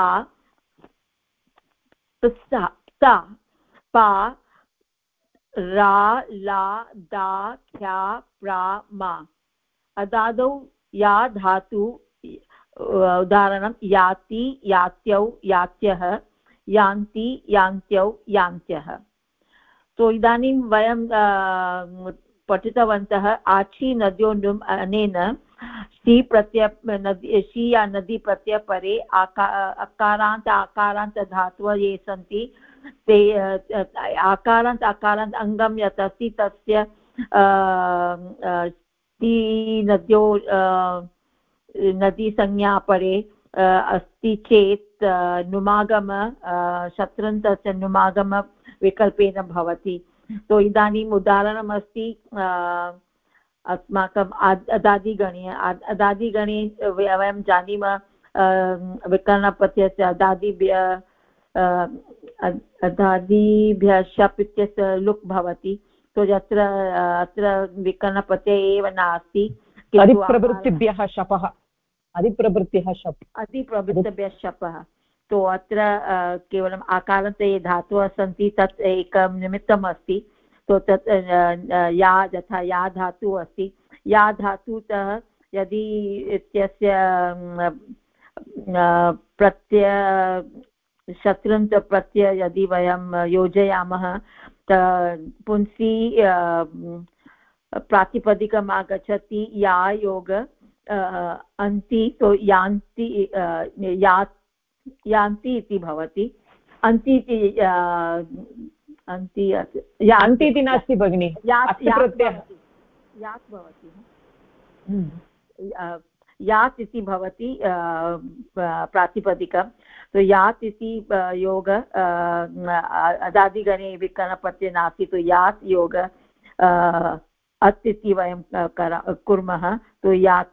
[SPEAKER 8] ता पा रा ला दा ख्या प्रा मा। अदादौ या धातु उदाहरणं याति यात्यौ यात्यः यान्ति यान्त्यौ यान्त्यः। तो इदानीं वयं पठितवन्तः आछि नद्यो नुम् अनेन सी प्रत्यय शी या नदी प्रत्ययपरे आकारान्त धातवः ये सन्ति ते आकारान्त अङ्गं यत् अस्ति तस्य नद्यो नदीसंज्ञा परे अस्ति चेत् नुमागम शत्रन्तस्य नुमागम विकल्पेन भवति। तो इदानीम् उदाहरणमस्ति अस्माकम् अदादिगणे वयं जानीमः विकरणप्रत्ययस्य अदादिभ्यः शप् इत्यस्य लुक् भवति। तो यत्र अत्र विकरणप्रत्यय एव नास्ति,
[SPEAKER 1] अधिप्रवृत्तिभ्यः शपः अधिप्रवृत्तिः
[SPEAKER 8] शपः। तो अत्र केवलम् आकारान्ते ये धातवः सन्ति तत् एकं निमित्तम् अस्ति। तो तत् यथा या धातुः अस्ति, या धातुतः यदि इत्यस्य प्रत्यय शत्रन्त प्रत्यय यदि वयं योजयामः पुंसि प्रातिपदिकम् आगच्छति या योग अन्ति। तो यान्ति इति भवति। अन्ति इति
[SPEAKER 1] अन्ति इति नास्ति भगिनि,
[SPEAKER 8] यात् भवति यात् इति भवति प्रातिपदिकं। तो यात् इति योग अदादिगणे विकरणप्रत्ययः नास्ति। तो यात् योग अत् इति वयं कुर्मः। तो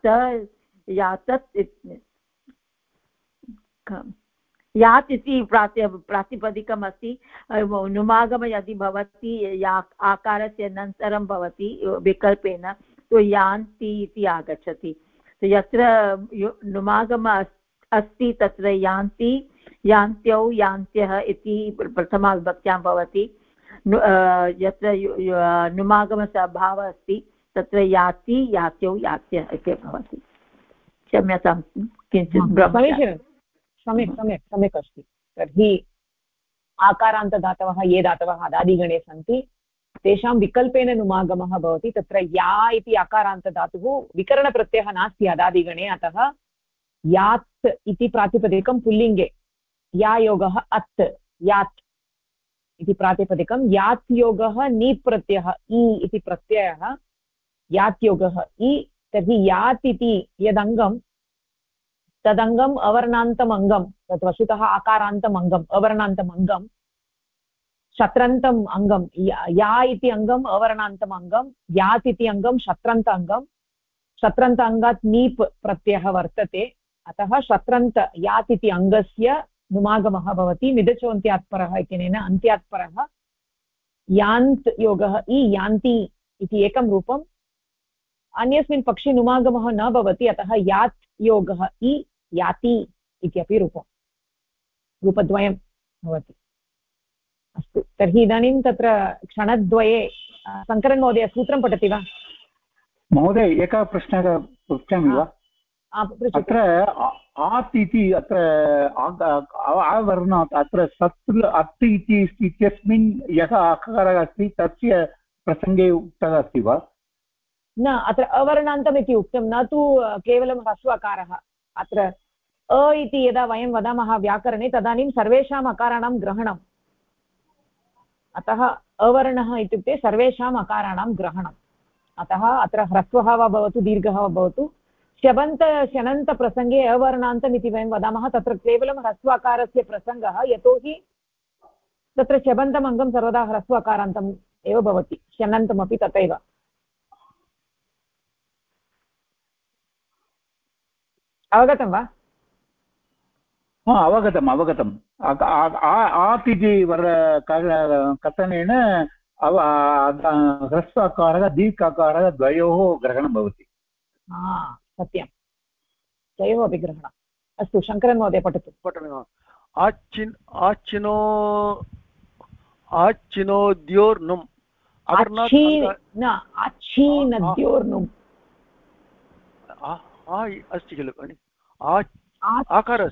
[SPEAKER 8] यात् इति प्रातिपदिकम् अस्ति। नुमागम यदि भवति या आकारस्य अनन्तरं भवति विकल्पेन, तो यान्ति इति आगच्छति। तो यत्र नुमागम अस्ति तत्र यान्ति यान्त्यौ यान्त्यः इति प्रथमाविभक्त्यां भवति। यत्र नुमागमस्य अभावः अस्ति तत्र याति यात्यौ यात्यः इति भवति। क्षम्यतां किञ्चित्
[SPEAKER 1] सम्यक् अस्ति। तर्हि आकारान्तदातवः ये दातवः अदादिगणे सन्ति तेषां विकल्पेन नुमागमः भवति। तत्र या इति आकारान्तधातुः विकरणप्रत्ययः नास्ति अदादिगणे, अतः यात् इति प्रातिपदिकं पुल्लिङ्गे या योगः अत् यात् इति प्रातिपदिकं। यात् योगः नी प्रत्ययः इ इति प्रत्ययः यात् योगः इ। तर्हि यात् इति यदङ्गं तदङ्गम् अवर्णान्तम् अङ्गं, तत् वस्तुतः आकारान्तम् अङ्गम् अवर्णान्तम् अङ्गं, शत्रन्तम् अङ्गं। या इति अङ्गम् अवर्णान्तम् अङ्गं, यात् इति अङ्गं शत्रन्त अङ्गं। शत्रन्त अङ्गात् नीप् प्रत्ययः वर्तते, अतः शत्रन्त यात् इति अङ्गस्य नुमागमः भवति मिदचोन्त्यात् परः इत्यनेन अन्त्यात् परः यान्त् योगः इ यान्ति इति एकं रूपम्। अन्यस्मिन् पक्षे नुमागमः न भवति, अतः यात् योगः इ याति इत्यपि रूपद्वयं भवति। अस्तु, तर्हि इदानीं तत्र क्षणद्वये शङ्करन् महोदय सूत्रं पठति वा?
[SPEAKER 2] महोदय एकः प्रश्नः पृच्छामि वा? अत्र आत् इति अत्र आवर्णात् अत्र सत् अत् इति इत्यस्मिन् यः आकारः अस्ति तस्य प्रसङ्गे उक्तः अस्ति वा?
[SPEAKER 1] न अत्र अवर्णान्तम् इति उक्तं, न तु केवलं ह्रस्वकारः। अत्र अ इति यदा वयं वदामः व्याकरणे तदानीं सर्वेषाम् अकाराणां ग्रहणम्। अतः अवर्णः इत्युक्ते सर्वेषाम् अकाराणां ग्रहणम्। अतः अत्र ह्रस्वः वा भवतु दीर्घः वा भवतु, शनन्तप्रसङ्गे अवर्णान्तम् इति वयं वदामः। तत्र केवलं ह्रस्वाकारस्य प्रसङ्गः, यतोहि तत्र शबन्तम् अङ्गं सर्वदा ह्रस्वाकारान्तम् एव भवति, शनन्तमपि तथैव। अवगतं वा?
[SPEAKER 2] अवगतम् आत् इति कथनेन ह्रस्वाकारः दीर्घाकारः द्वयोः ग्रहणं भवति।
[SPEAKER 1] सत्यं, द्वयोः अपि ग्रहणम्। अस्तु, शङ्करन् महोदय पठतु।
[SPEAKER 7] आचिनोद्योर्नुम्
[SPEAKER 1] आच्छीनद्योर्नुम्
[SPEAKER 7] अस्ति खलु आकार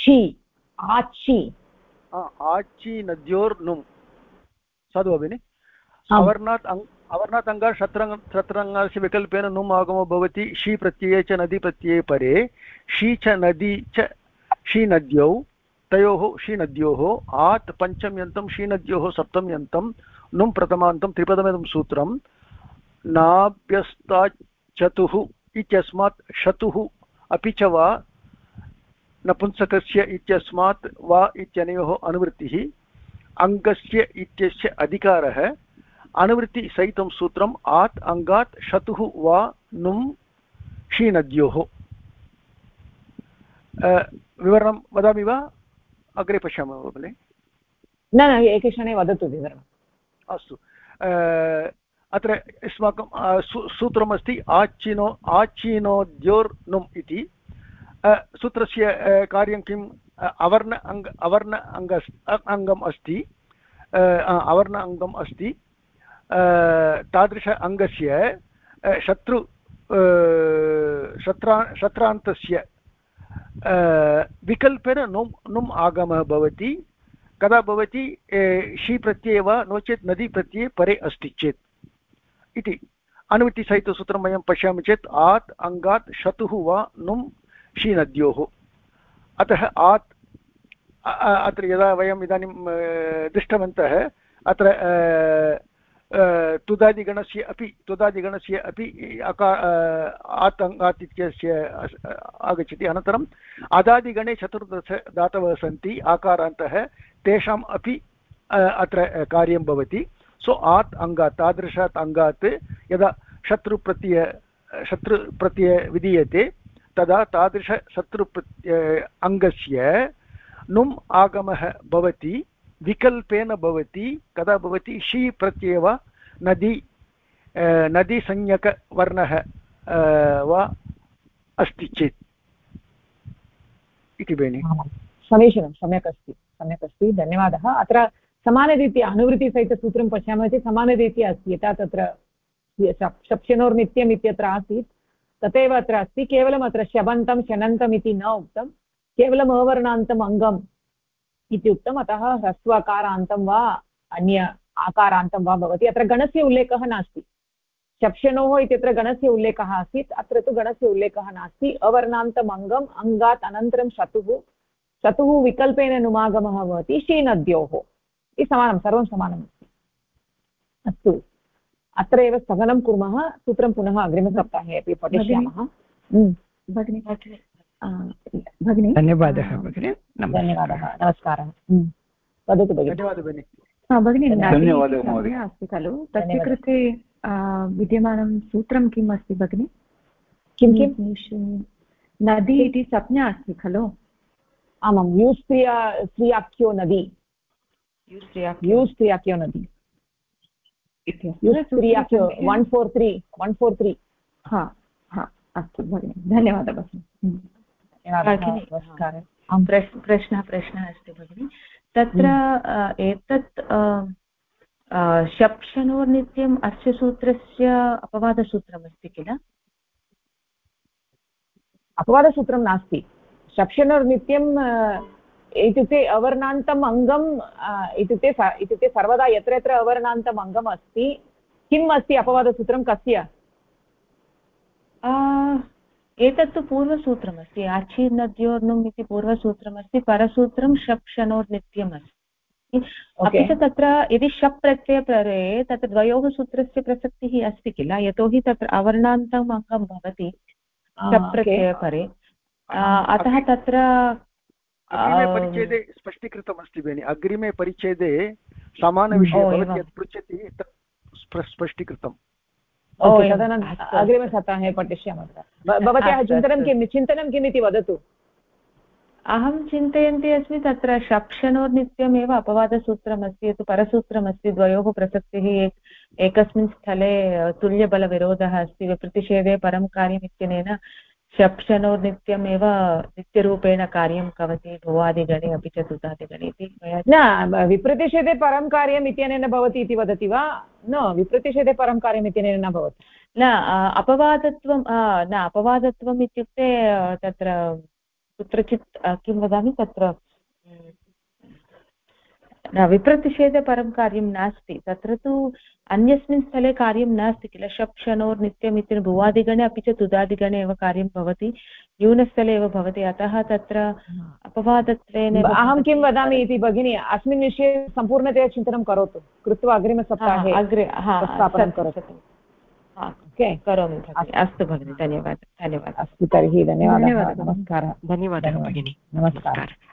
[SPEAKER 7] आचीनद्योर्नुम् साधु भगिनि। अवर्णात् अङ्गात् शत्रङ्गस्य विकल्पेन नुम् आगमो भवति। शी प्रत्यये च नदी प्रत्यये परे शी च नदी च शीनद्यौ तयोः शीनद्योः आत् पञ्चम्यन्तं शीनद्योः सप्तम्यन्तं नुम् प्रथमान्तं त्रिपदमिदं सूत्रं नाभ्यस्ताच्चतुः इत्यस्मात् शतुः अपि च वा नपुंसकस्य इत्यस्मात् वा इत्यनयोः अनुवृत्तिः अङ्गस्य इत्यस्य अधिकारः अनुवृत्तिसहितं सूत्रम् आत् अङ्गात् शतुः वा नुम् शीनद्योः। विवरणं वदामि वा अग्रे पश्यामः भगिनि?
[SPEAKER 1] न एकक्षणे वदतु विवरणम्।
[SPEAKER 7] अस्तु, अत्र अस्माकं सूत्रमस्ति आचीनोद्योर्नुम् इति। सूत्रस्य कार्यं किम्? अवर्ण अङ्गम् अस्ति, अवर्ण अङ्गम् अस्ति। तादृश अङ्गस्य शत्रान्तस्य विकल्पेन नुम् आगमः भवति। कदा भवति? शी प्रत्यये वा नो चेत् नदी प्रत्यये परे अस्ति चेत् इति। अनुवृत्तिसहितसूत्रं वयं पश्यामः चेत् आत् अङ्गात् शतुः वा नुम् शीनद्योः। अतः आत् अत्र यदा वयम् इदानीं दृष्टवन्तः, अत्र तुदादिगणस्य अपि आत् अङ्गात् इत्यस्य आगच्छति। अनन्तरम् अदादिगणे चतुर्दश धातवः सन्ति आकारान्तः, तेषाम् अपि अत्र कार्यं भवति। सो आत् अङ्गात्, तादृशात् अङ्गात् यदा शत्रुप्रत्यय विधीयते तदा तादृश अङ्गस्य नुम् आगमः भवति, विकल्पेन भवति। कदा भवति? शी प्रत्यये वा नदीसंज्ञकवर्णः वा अस्ति चेत् इति भगिनि।
[SPEAKER 1] समीचीनं, सम्यक् अस्ति, धन्यवादः। अत्र समानरीत्या अनुवृत्तिसहितसूत्रं पश्यामः चेत् समानरीत्या अस्ति। यथा तत्र शप्शनोर्नित्यम् इत्यत्र आसीत् तथैव अत्र अस्ति। केवलम् अत्र शबन्तं शनन्तम् इति न उक्तं, केवलम् अवर्णान्तम् अङ्गम् इति उक्तम्। अतः ह्रस्वाकारान्तं वा अन्य आकारान्तं वा भवति। अत्र गणस्य उल्लेखः नास्ति। शप्शनोः इत्यत्र गणस्य उल्लेखः आसीत्, अत्र तु गणस्य उल्लेखः नास्ति। अवर्णान्तम् अङ्गम्, अङ्गात् अनन्तरं शतुः विकल्पेन नुमागमः भवति शीनद्योः इति समानं, सर्वं समानमस्ति। अस्तु, अत्र एव स्थगनं कुर्मः। सूत्रं पुनः अग्रिमसप्ताहे अपि पठिष्यामः।
[SPEAKER 4] भगिनि,
[SPEAKER 3] धन्यवादः भगिनि।
[SPEAKER 1] धन्यवादः, नमस्कारः। वदतु भगिनि।
[SPEAKER 7] धन्यवादः भगिनि।
[SPEAKER 4] भगिनि, अस्ति खलु, तस्य कृते विद्यमानं सूत्रं किम् अस्ति भगिनि?
[SPEAKER 1] किं
[SPEAKER 4] नदी इति संज्ञा अस्ति खलु?
[SPEAKER 1] आमां, स्त्रियाख्यो नदी, स्त्रियाख्यो नदी 143।
[SPEAKER 4] अस्तु भगिनि, धन्यवादः भगिनि।
[SPEAKER 5] प्रश्नः अस्ति भगिनि। तत्र एतत् शप्शनोर्नित्यम् अस्य सूत्रस्य अपवादसूत्रमस्ति किल?
[SPEAKER 1] अपवादसूत्रं नास्ति। शप्शनोर्नित्यम् इत्युक्ते अवर्णान्तम् अङ्गम् इत्युक्ते सर्वदा यत्र यत्र अवर्णान्तम् अङ्गम् अस्ति, किम् अस्ति अपवादसूत्रं कस्य?
[SPEAKER 5] एतत्तु पूर्वसूत्रमस्ति आच्छिन्नद्योर्नुम् इति पूर्वसूत्रमस्ति परसूत्रं शप् शनोर्नित्यमस्ति अपि च तत्र यदि शप् प्रत्ययपरे तत्र द्वयोः सूत्रस्य प्रसक्तिः अस्ति किल यतोहि तत्र अवर्णान्तम् अङ्गं भवति शप् प्रत्ययपरे अतः तत्र
[SPEAKER 7] अग्रिमे परिच्छेदे स्पष्टीकृतमस्ति भगिनि अग्रिमे परिच्छेदे समानविषये भवती यत् पृच्छति तत् स्पष्टीकृतम्
[SPEAKER 1] अग्रिमसप्ताहे पठिष्यामः भवत्याः चिन्तनं किमिति वदतु
[SPEAKER 5] अहं चिन्तयन्ती अस्मि तत्र शप्शनोर्नित्यमेव अपवादसूत्रमस्ति यत् परसूत्रमस्ति द्वयोः प्रसक्तिः एकस्मिन् स्थले तुल्यबलविरोधः अस्ति विप्रतिषेधे परं कार्यम् इत्यनेन शप्शनोर्नित्यमेव नित्यरूपेण कार्यं कवति भुवादिगणे अपि च तुतादिगणे इति
[SPEAKER 1] न विप्रतिषेधे परं कार्यम् इत्यनेन भवति इति वदति वा न विप्रतिषेधे परं कार्यम् इत्यनेन न भवति
[SPEAKER 5] न अपवादत्वम् इत्युक्ते तत्र कुत्रचित् किं वदामि तत्र न विप्रतिषेधे परं कार्यं नास्ति तत्र तु अन्यस्मिन् स्थले कार्यं नास्ति किल शप् शनोर्नित्यम् इति भुवादिगणे अपि च तुदादिगणे एव कार्यं भवति न्यूनस्थले एव भवति अतः तत्र अपवादत्वेन
[SPEAKER 1] अहं किं वदामि इति भगिनी अस्मिन् विषये सम्पूर्णतया चिन्तनं करोतु कृत्वा अग्रिमसप्ताहे स्थापनं करोतु
[SPEAKER 5] करोमि अस्तु भगिनि धन्यवादः
[SPEAKER 1] अस्तु तर्हि धन्यवादः नमस्कारः
[SPEAKER 6] धन्यवादः भगिनि
[SPEAKER 1] नमस्कारः